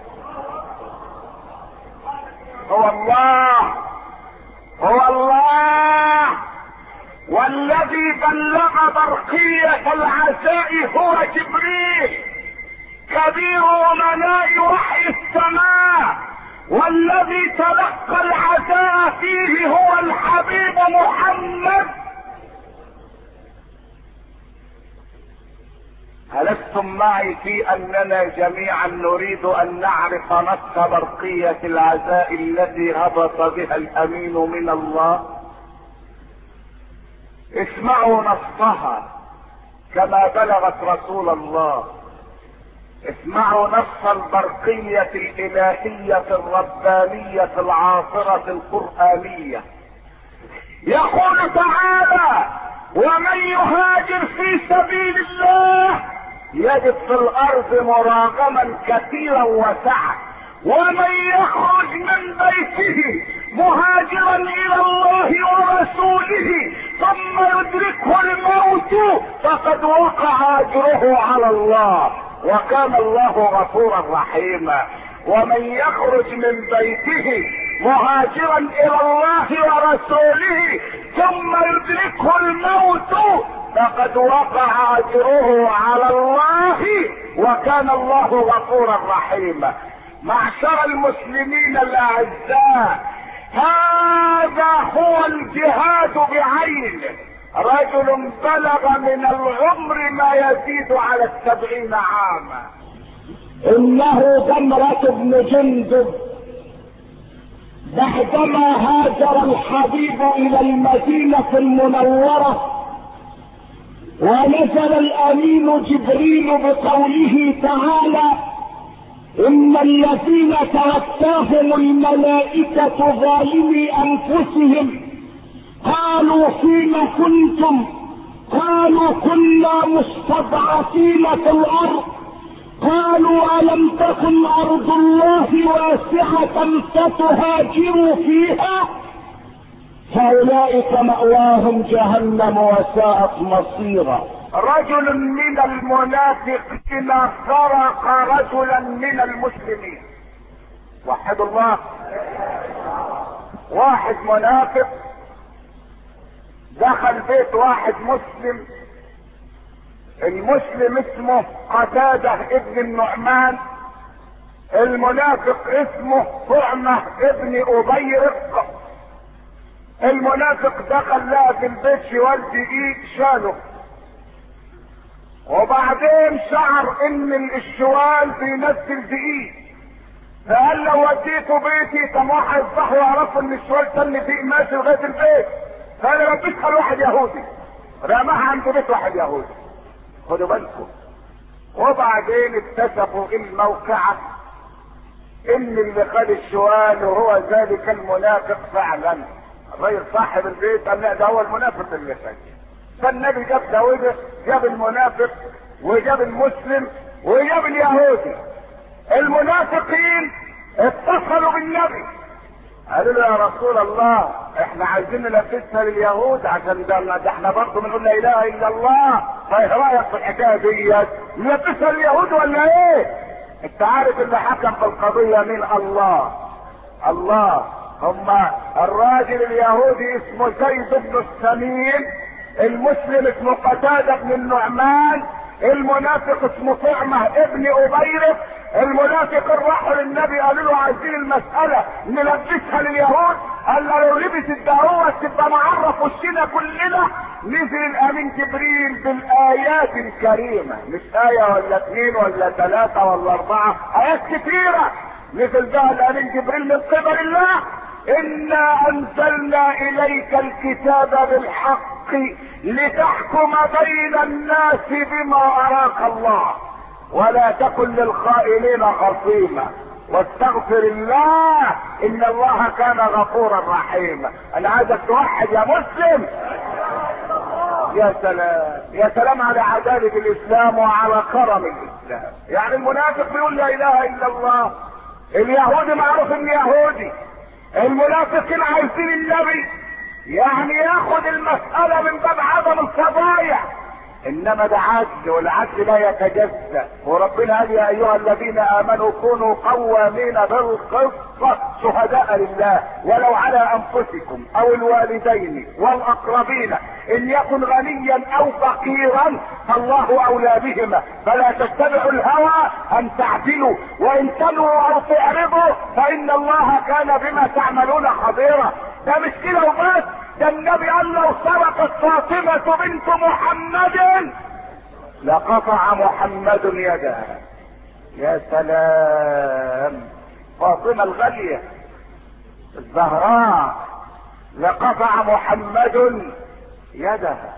هو الله، هو الله. والذي بلغ برقية العزاء هو جبريل كبير أمناء وحي السماء، والذي تلقى العزاء فيه هو الحبيب محمد. ألستم معي في أننا جميعا نريد أن نعرف نص برقية العزاء الذي هبط بها الأمين من الله؟ اسمعوا نصها كما بلغت رسول الله. اسمعوا نص البرقية الإلهية الربانية العاصرة القرآنية. يقول تعالى: ومن يهاجر في سبيل الله يجد في الأرض مراغما كثيرا وسعة ومن يخرج من بيته مهاجرا الى الله ورسوله ثم يدركه الموت فقد وقع اجره على الله وكان الله غفورا رحيما. ومن يخرج من بيته مهاجرا الى الله ورسوله ثم يدركه الموت فقد وقع اجره على الله وكان الله غفورا رحيما. معشر المسلمين الاعزاء، هذا هو الجهاد بعينه. رجل بلغ من العمر ما يزيد على 70 عاما، انه سمرة بن جندب بعدما هاجر الحبيب الى المدينة المنورة ونزل الامين جبريل بقوله تعالى: ان الذين توفاهم الملائكة ظالمي انفسهم قالوا فيما كنتم؟ قالوا كنا مستضعفين في الارض. قالوا الم تكن ارض الله واسعة فتهاجروا فيها؟ فاولئك مأواهم جهنم وساءت مصيرا. رجل من المنافقين سرق رجلا من المسلمين. وحد الله. واحد منافق دخل بيت واحد مسلم، المسلم اسمه قتادة ابن النعمان، المنافق اسمه طعمة ابن ابيرق. المنافق دخل لها في البيت شوال دقيق شاله، وبعدين شعر ان الشوال بينزل دقيق، فقال لو وديته بيتي كم واحد يصحوا يعرفوا ان الشوال تم دقيق ماشي لغايه البيت، فانا لما بيدخل واحد يهودي رماها عند بيت واحد يهودي. خدوا بالكم. وبعدين اكتشفوا الموقعة ان اللي خد الشوال وهو ذلك المنافق فعلا. الرجل صاحب البيت قال لا ده هو المنافق اللي خد. فالنبي جاب داوود، جاب المنافق وجاب المسلم وجاب اليهودي. المنافقين اتصلوا بالنبي قالوا له يا رسول الله احنا عايزين نلبسها لليهود عشان ده احنا برضه بنقول لا اله الا الله، فايه رايك في الحكايه ديت؟ نلبسها لليهود ولا ايه؟ انت عارف اللي حكم في القضيه مين؟ الله. هما الراجل اليهودي اسمه زيد بن السمين، المسلم اسمه قتادة بن النعمان، المنافق اسمه طعمة ابن ابيرق. المنافق راحوا للنبي قالوا له عايزين المسألة نلبسها لليهود. قال لو لبست دهوت تبقى معرف وشنا كلنا. نزل الامين جبريل بالايات الكريمة، مش آية ولا 2 ولا 3 ولا 4، آيات كثيرة. نزل بها الامين جبريل من قبل الله: انا انزلنا اليك الكتاب بالحق لتحكم بين الناس بما اراك الله ولا تكن للخائنين خصيما واستغفر الله ان الله كان غفورا رحيما. انا عايزك توحد يا مسلم. يا سلام يا سلام على عدالة الاسلام وعلى كرم الاسلام. يعني المنافق بيقول لا اله الا الله، اليهودي معروف انه يهودي، المنافقين عايزين النبي يعني ياخد المسألة من باب عدم الفضايع، انما ده عدل والعدل لا يتجزأ. وربنا قال يا ايها الذين امنوا كونوا قوامين بالقسط شهداء لله ولو على انفسكم او الوالدين والاقربين ان يكن غنيا او فقيرا فالله اولى بهما فلا تتبعوا الهوى ان تعدلوا وان تلووا او تعرضوا فان الله كان بما تعملون خبيرا. ده مش كده وبس، ده النبي قال لو سرقت فاطمة بنت محمد لقطع محمد يدها. يا سلام، فاطمة الغالية الزهراء لقطع محمد يدها.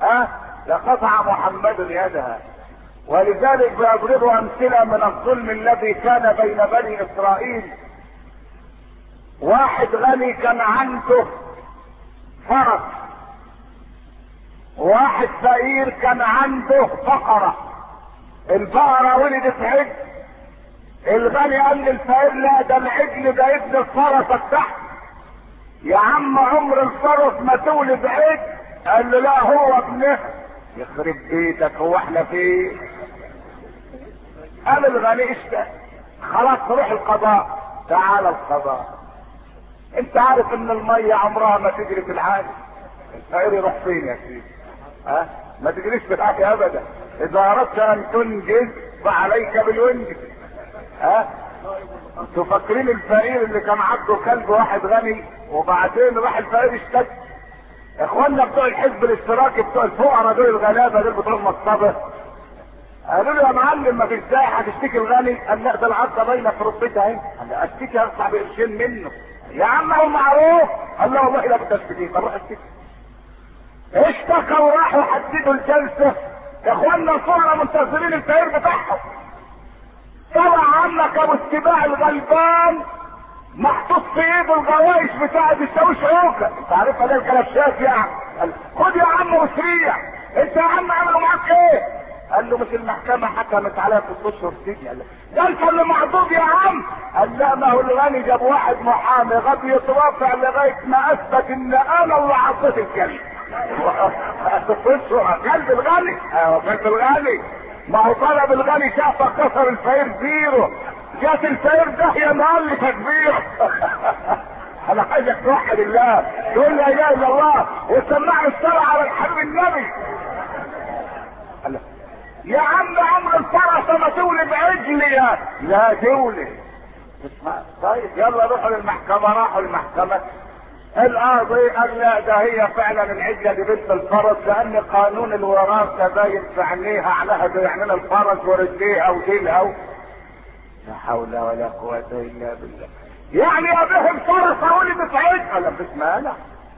لقطع محمد يدها. ولذلك بيضربوا امثلة من الظلم الذي كان بين بني اسرائيل. واحد غني كان عنده فرس، واحد فقير كان عنده بقرة. البقرة ولدت عجل الغني قال للفقير لا ده العجل ده ابن الفرس تحت. يا عم عمر الفرس ما تولد عجل. قال له لا هو ابنه. يخرب بيتك، هو احنا فيه؟ قال الغني اشتاق، خلاص روح القضاء. تعال القضاء. انت عارف ان المية عمرها ما تجري في العالم. الفقير يروح فين يا سيدي؟ ها؟ ما تجريش في العافية ابدا. اذا اردت ان تنجز فعليك بالونجز. ها؟ انتوا فاكرين الفقير اللي كان عنده كلب واحد غني وبعدين راح الفقير اشتكى؟ اخواننا بتوع الحزب الاشتراكي بتوع الفقراء دول الغلابه دول بتوع المصطبه قالوا له يا معلم ما فيش داعي هتشتكي الغني. قال لا ده العضه باينه في ركبتها اهي. قال له اشتكي ارفع بقرشين منه. يا عم هو معروف. قال له والله لا بدي اشتكي. طب روح اشتكي. اشتكى وراحوا حددوا الجلسه. يا اخوانا الفقراء منتظرين الفقير بتاعهم. طلع عنك ابو السباع الغلبان محطوط في ايده الغوايش بتاعت الشاويش عوكه. انت عارفها ده الكلبشات يعني. خد يا عم وسريع. انت يا عم عملوا معاك ايه؟ قال له مش المحكمه حكمت عليا 6 اشهر سجن. قال له ده انت اللي معذوب يا عم. قال لا ما هو الغني جاب واحد محامي غبي يترافع لغايه ما اثبت ان انا اللي عطيت الكلب. 6 اشهر قلب الغني. قلب الغني. ما هو طلب الغني شافه كسر الفقير زيرو. جات الفقير داهيه مؤلفه كبير. انا عايزك توحد الله تقول لا اله الا الله وتسمعني الصلاه على الحبيب النبي. يا عم عمر الفرس ما تولد عجل يا لا تولد. اسمع طيب يلا روحوا للمحكمه. راحوا للمحكمه. القاضي قال لا ده هي فعلا العجله دي بنت الفرس لان قانون الوراثه باين في عينيها عليها زي عينين الفرس ورجليها وديلها لا حول ولا قوه الا بالله. يعني ابيه الفرس ولدت عجل. قال مفيش مانع.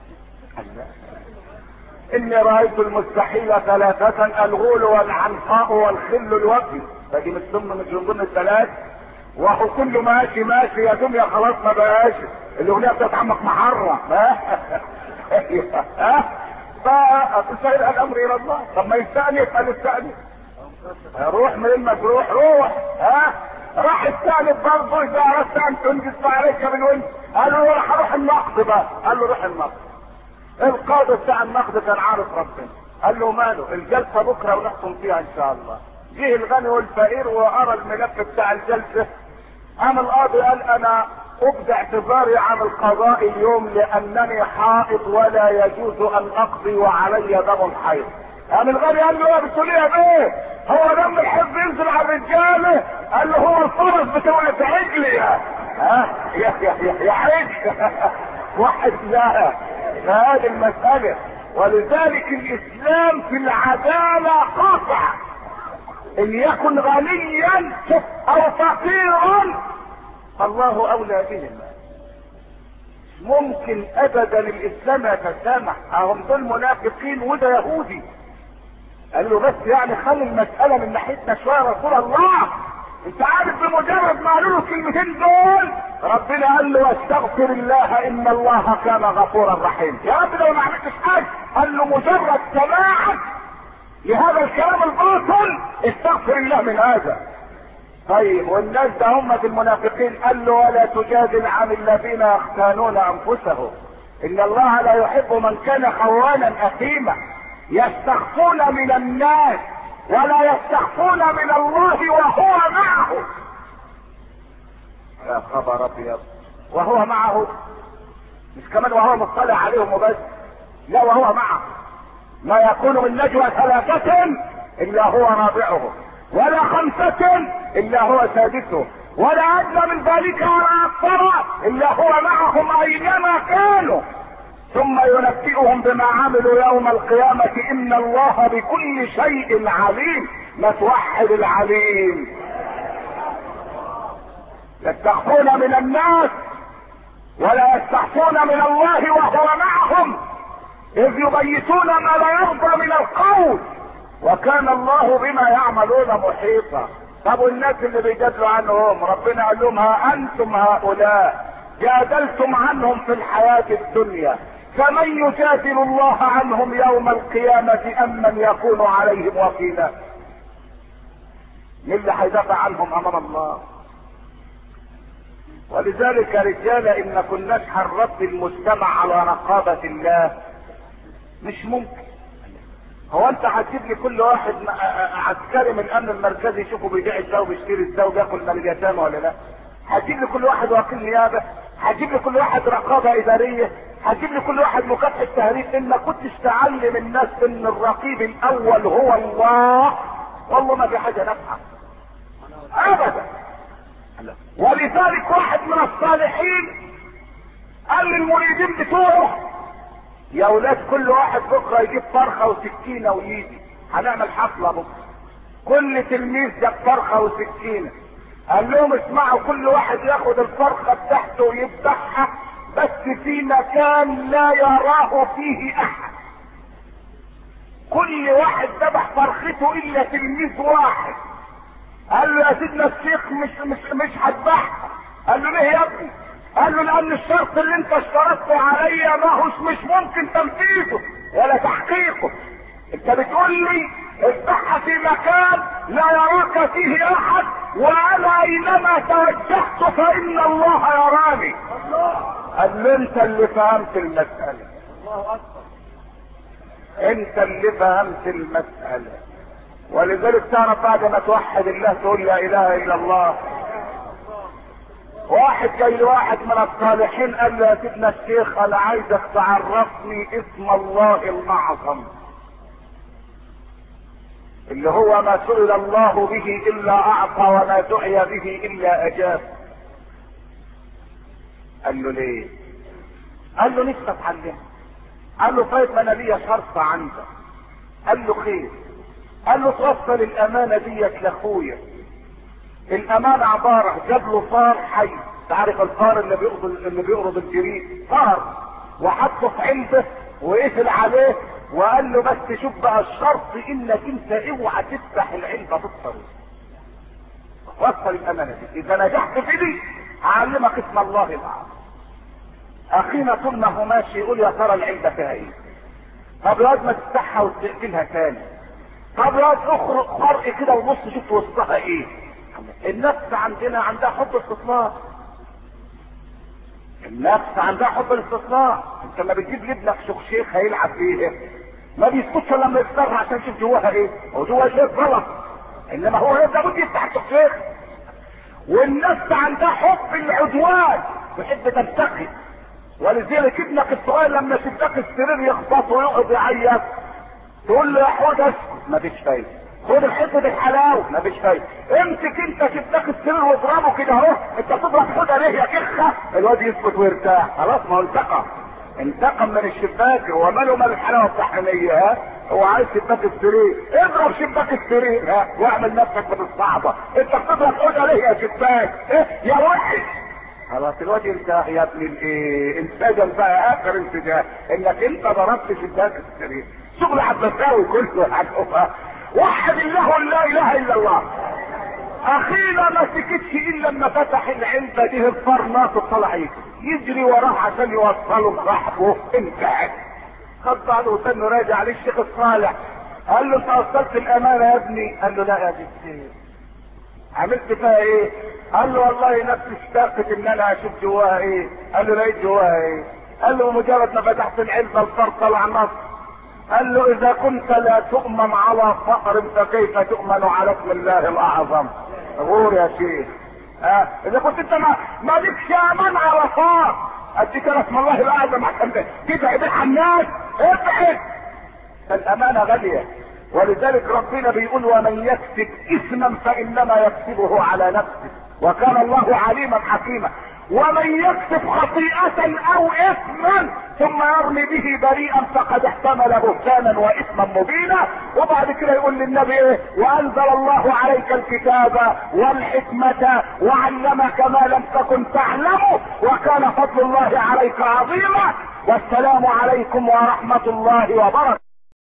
اني رايت المستحيل 3 الغول والعنقاء والخل الوفي. فدي مش ضمن الثلاث. وهو كله ماشي ماشي يا دنيا خلاص ما بقاش. الاغنيه بتاعت عمك محرة. فسائل الامر الى الله. طب ما يستأنف. قال استأنف. روح من ما تروح روح. راح الثالث برضه اذا اردت ان تنجز فعليك بالونس. قال له راح اروح النقد بقى. قال له روح النقد. القاضي بتاع النقد كان عارف ربنا. قال له ماله الجلسه بكره ونحكم فيها ان شاء الله. جه الغني والفقير وقرا الملف بتاع الجلسه. قام القاضي قال انا ابدى اعتذاري عن القضاء اليوم لانني حائض ولا يجوز ان اقضي وعلي دم حيض. قام الغني قال له يا بتقول ايه يا بيه؟ هو دم الحيض ينزل على الرجاله؟ قال له هو الفرس بتولد عجل يا عجل. واحد لا هذه المسألة. ولذلك الاسلام في العدالة قاطع. ان يكن غنيا او فقيرا الله اولى بهما. ممكن ابدا الاسلام يتسامح. هم دول منافقين وده يهودي. قال له بس يعني خلي المسألة من ناحيتنا شوية يا رسول الله. انت عارف بمجرد ما قالوا له الكلمتين دول ربنا قال له واستغفر الله ان الله كان غفورا رحيما. يا رب لو ما عملتش حاجه. قال له مجرد سماعك لهذا الكلام الباطل استغفر الله من هذا. طيب والناس ده هم المنافقين. قال له ولا تجادل عن الذين يختانون انفسهم ان الله لا يحب من كان خوانا اثيما. يستخفون من الناس ولا يستخفون من الله وهو معه. يا خبر ابيض. وهو معه مش كمان وهو مطلع عليهم وبس. لا وهو معه. ما يكون من نجوى 3 الا هو رابعهم ولا 5 الا هو سادسهم ولا ادنى من ذلك ولا اكثر الا هو معهم اينما كانوا ثم ينبئهم بما عملوا يوم القيامة ان الله بكل شيء عليم. ما توحد العليم. يستخفون من الناس ولا يستخفون من الله وهو معهم اذ يبيتون ما لا يرضى من القول وكان الله بما يعملون محيطا. طب والناس اللي بيجادلوا عنهم ربنا قال لهم ها انتم هؤلاء جادلتم عنهم في الحياة الدنيا فمن يجادل الله عنهم يوم القيامة ام من يكون عليهم وكيلا. مين اللي هيدافع عنهم امام الله؟ ولذلك رجاله ان كناش حرضت المجتمع على رقابة الله مش ممكن. هو انت هتجيب لي كل واحد عسكري من الامن المركزي يشوفه بيبيع الزو وبيشتري الزو وبياكل مال اليتامى ولا لا؟ هتجيب لي كل واحد وكيل نيابه؟ هتجيب لي كل واحد رقابه اداريه؟ هتجيب لي كل واحد مكافحه تهريب؟ ان ما كنتش تعلم الناس ان الرقيب الاول هو الله، والله ما في حاجه نافعه ابدا. ولذلك واحد من الصالحين قال للمريدين بتوعه يا اولاد كل واحد بكره يجيب فرخه وسكينه ويجي، هنعمل حفله بكره. كل تلميذ جاب فرخه وسكينه. قال لهم اسمعوا، كل واحد ياخد الفرخه بتاعته ويذبحها بس في مكان لا يراه فيه احد. كل واحد ذبح فرخته الا تلميذ واحد. قال له يا سيدنا الشيخ مش هذبحها. قال له ليه يا ابني؟ قال له لان الشرط اللي انت اشترطته عليا مش ممكن تنفيذه ولا تحقيقه. انت بتقول لي اذبحها في مكان لا يراك فيه احد، وانا اينما توجهت فان الله يراني. قال له انت اللي فهمت المسألة. الله اكبر. انت اللي فهمت المسألة. ولذلك تعرف بعد ما توحد الله تقول لا اله الا الله. واحد جاي لواحد من الصالحين قال له يا سيدنا الشيخ انا عايزك تعرفني اسم الله الاعظم اللي هو ما سئل الله به الا اعطى وما دعي به الا اجاب. قال له ليه؟ قال له نفسي اتعلم. قال له طيب ما انا ليا شرط عندك. قال له خير. قال له توصل الامانه ديت لاخويا. الامانه عباره جاب له فار حي، تعرف الفار اللي بيقرض الجريد، فار، وحطه في علبه وقفل عليه وقال له بس شوف بقى الشرط انك انت اوعى تفتح العلبه بالطريق. وصل الامانه دي، اذا نجحت في دي هعلمك اسم الله الاعظم. اخينا طول ما هو ماشي يقول يا ترى العلبه فيها ايه؟ طب يا واد ما تفتحها وتقفلها تاني. طب يا واد اخرج فرق كده ونص شوف وسطها ايه. النفس عندها حب استطلاع. النفس عندها حب الاستطلاع. انت ما بتجيب لابنك شيخ هيلعب فيه ما بيسكتش لما يفتحها عشان يشوف جواها ايه، هو جواها شيء غلط، انما هو لابد يفتح الشيخ. والنفس عندها حب العدوان، بتحب تنتقي. ولذلك ابنك الصغير لما شباك السرير يخبط ويقعد يعيط تقول له يا حوت اسكت، ما فيش فايده. خد الحته الحلاوه، ما فيش فايده. امسك انت شباك السرير واضربه كده اهو، انت تضرب حوده ليه يا كخه؟ الواد يسكت ويرتاح، خلاص ما هو انتقم من الشباك. هو ماله مال الحلاوه الطحينيه؟ ها هو عايز شباك السرير، اضرب شباك السرير ها واعمل نفسك بتصعبه. انت بتضرب حوده ليه يا شباك؟ ايه يا وحش؟ خلاص الواد يرتاح يا ابن الايه، انسجم بقى اخر انسجام انك انت ضربت شباك السرير. شغل عباساوي كله حاجه. وحد الله لا اله الا الله. اخيرا ما سكتش الا لما فتح العلبه دي الفار ناطط طلع يجري وراه عشان يوصله لصاحبه. انتهت. خد بعضه وتنه راجع عليه الشيخ الصالح قال له انت وصلت الامانه يا ابني؟ قال له لا يا دكتور. عملت فيها ايه؟ قال له والله نفسي اشتاقت ان انا اشوف جواها ايه. قال له لقيت جواها ايه؟ قال له مجرد ما فتحت العلبه الفار طلع نص. قال له اذا كنت لا تؤمن على فقر فكيف تؤمن على اسم الله الاعظم؟ غور يا شيخ. اذا كنت انت ما لكش امان على فقر اديك اسم الله الاعظم عشان كده يبيع الناس. ابعد. الامانه غاليه. ولذلك ربنا بيقول ومن يكسب اثما فانما يكسبه على نفسه وكان الله عليما حكيما. ومن يكسب خطيئة او اثما ثم يرمي به بريئا فقد احتمل بهتانا واثما مبينا. وبعد كده يقول للنبي ايه؟ وانزل الله عليك الكتاب والحكمة وعلمك ما لم تكن تعلمه وكان فضل الله عليك عظيما. والسلام عليكم ورحمة الله وبركاته.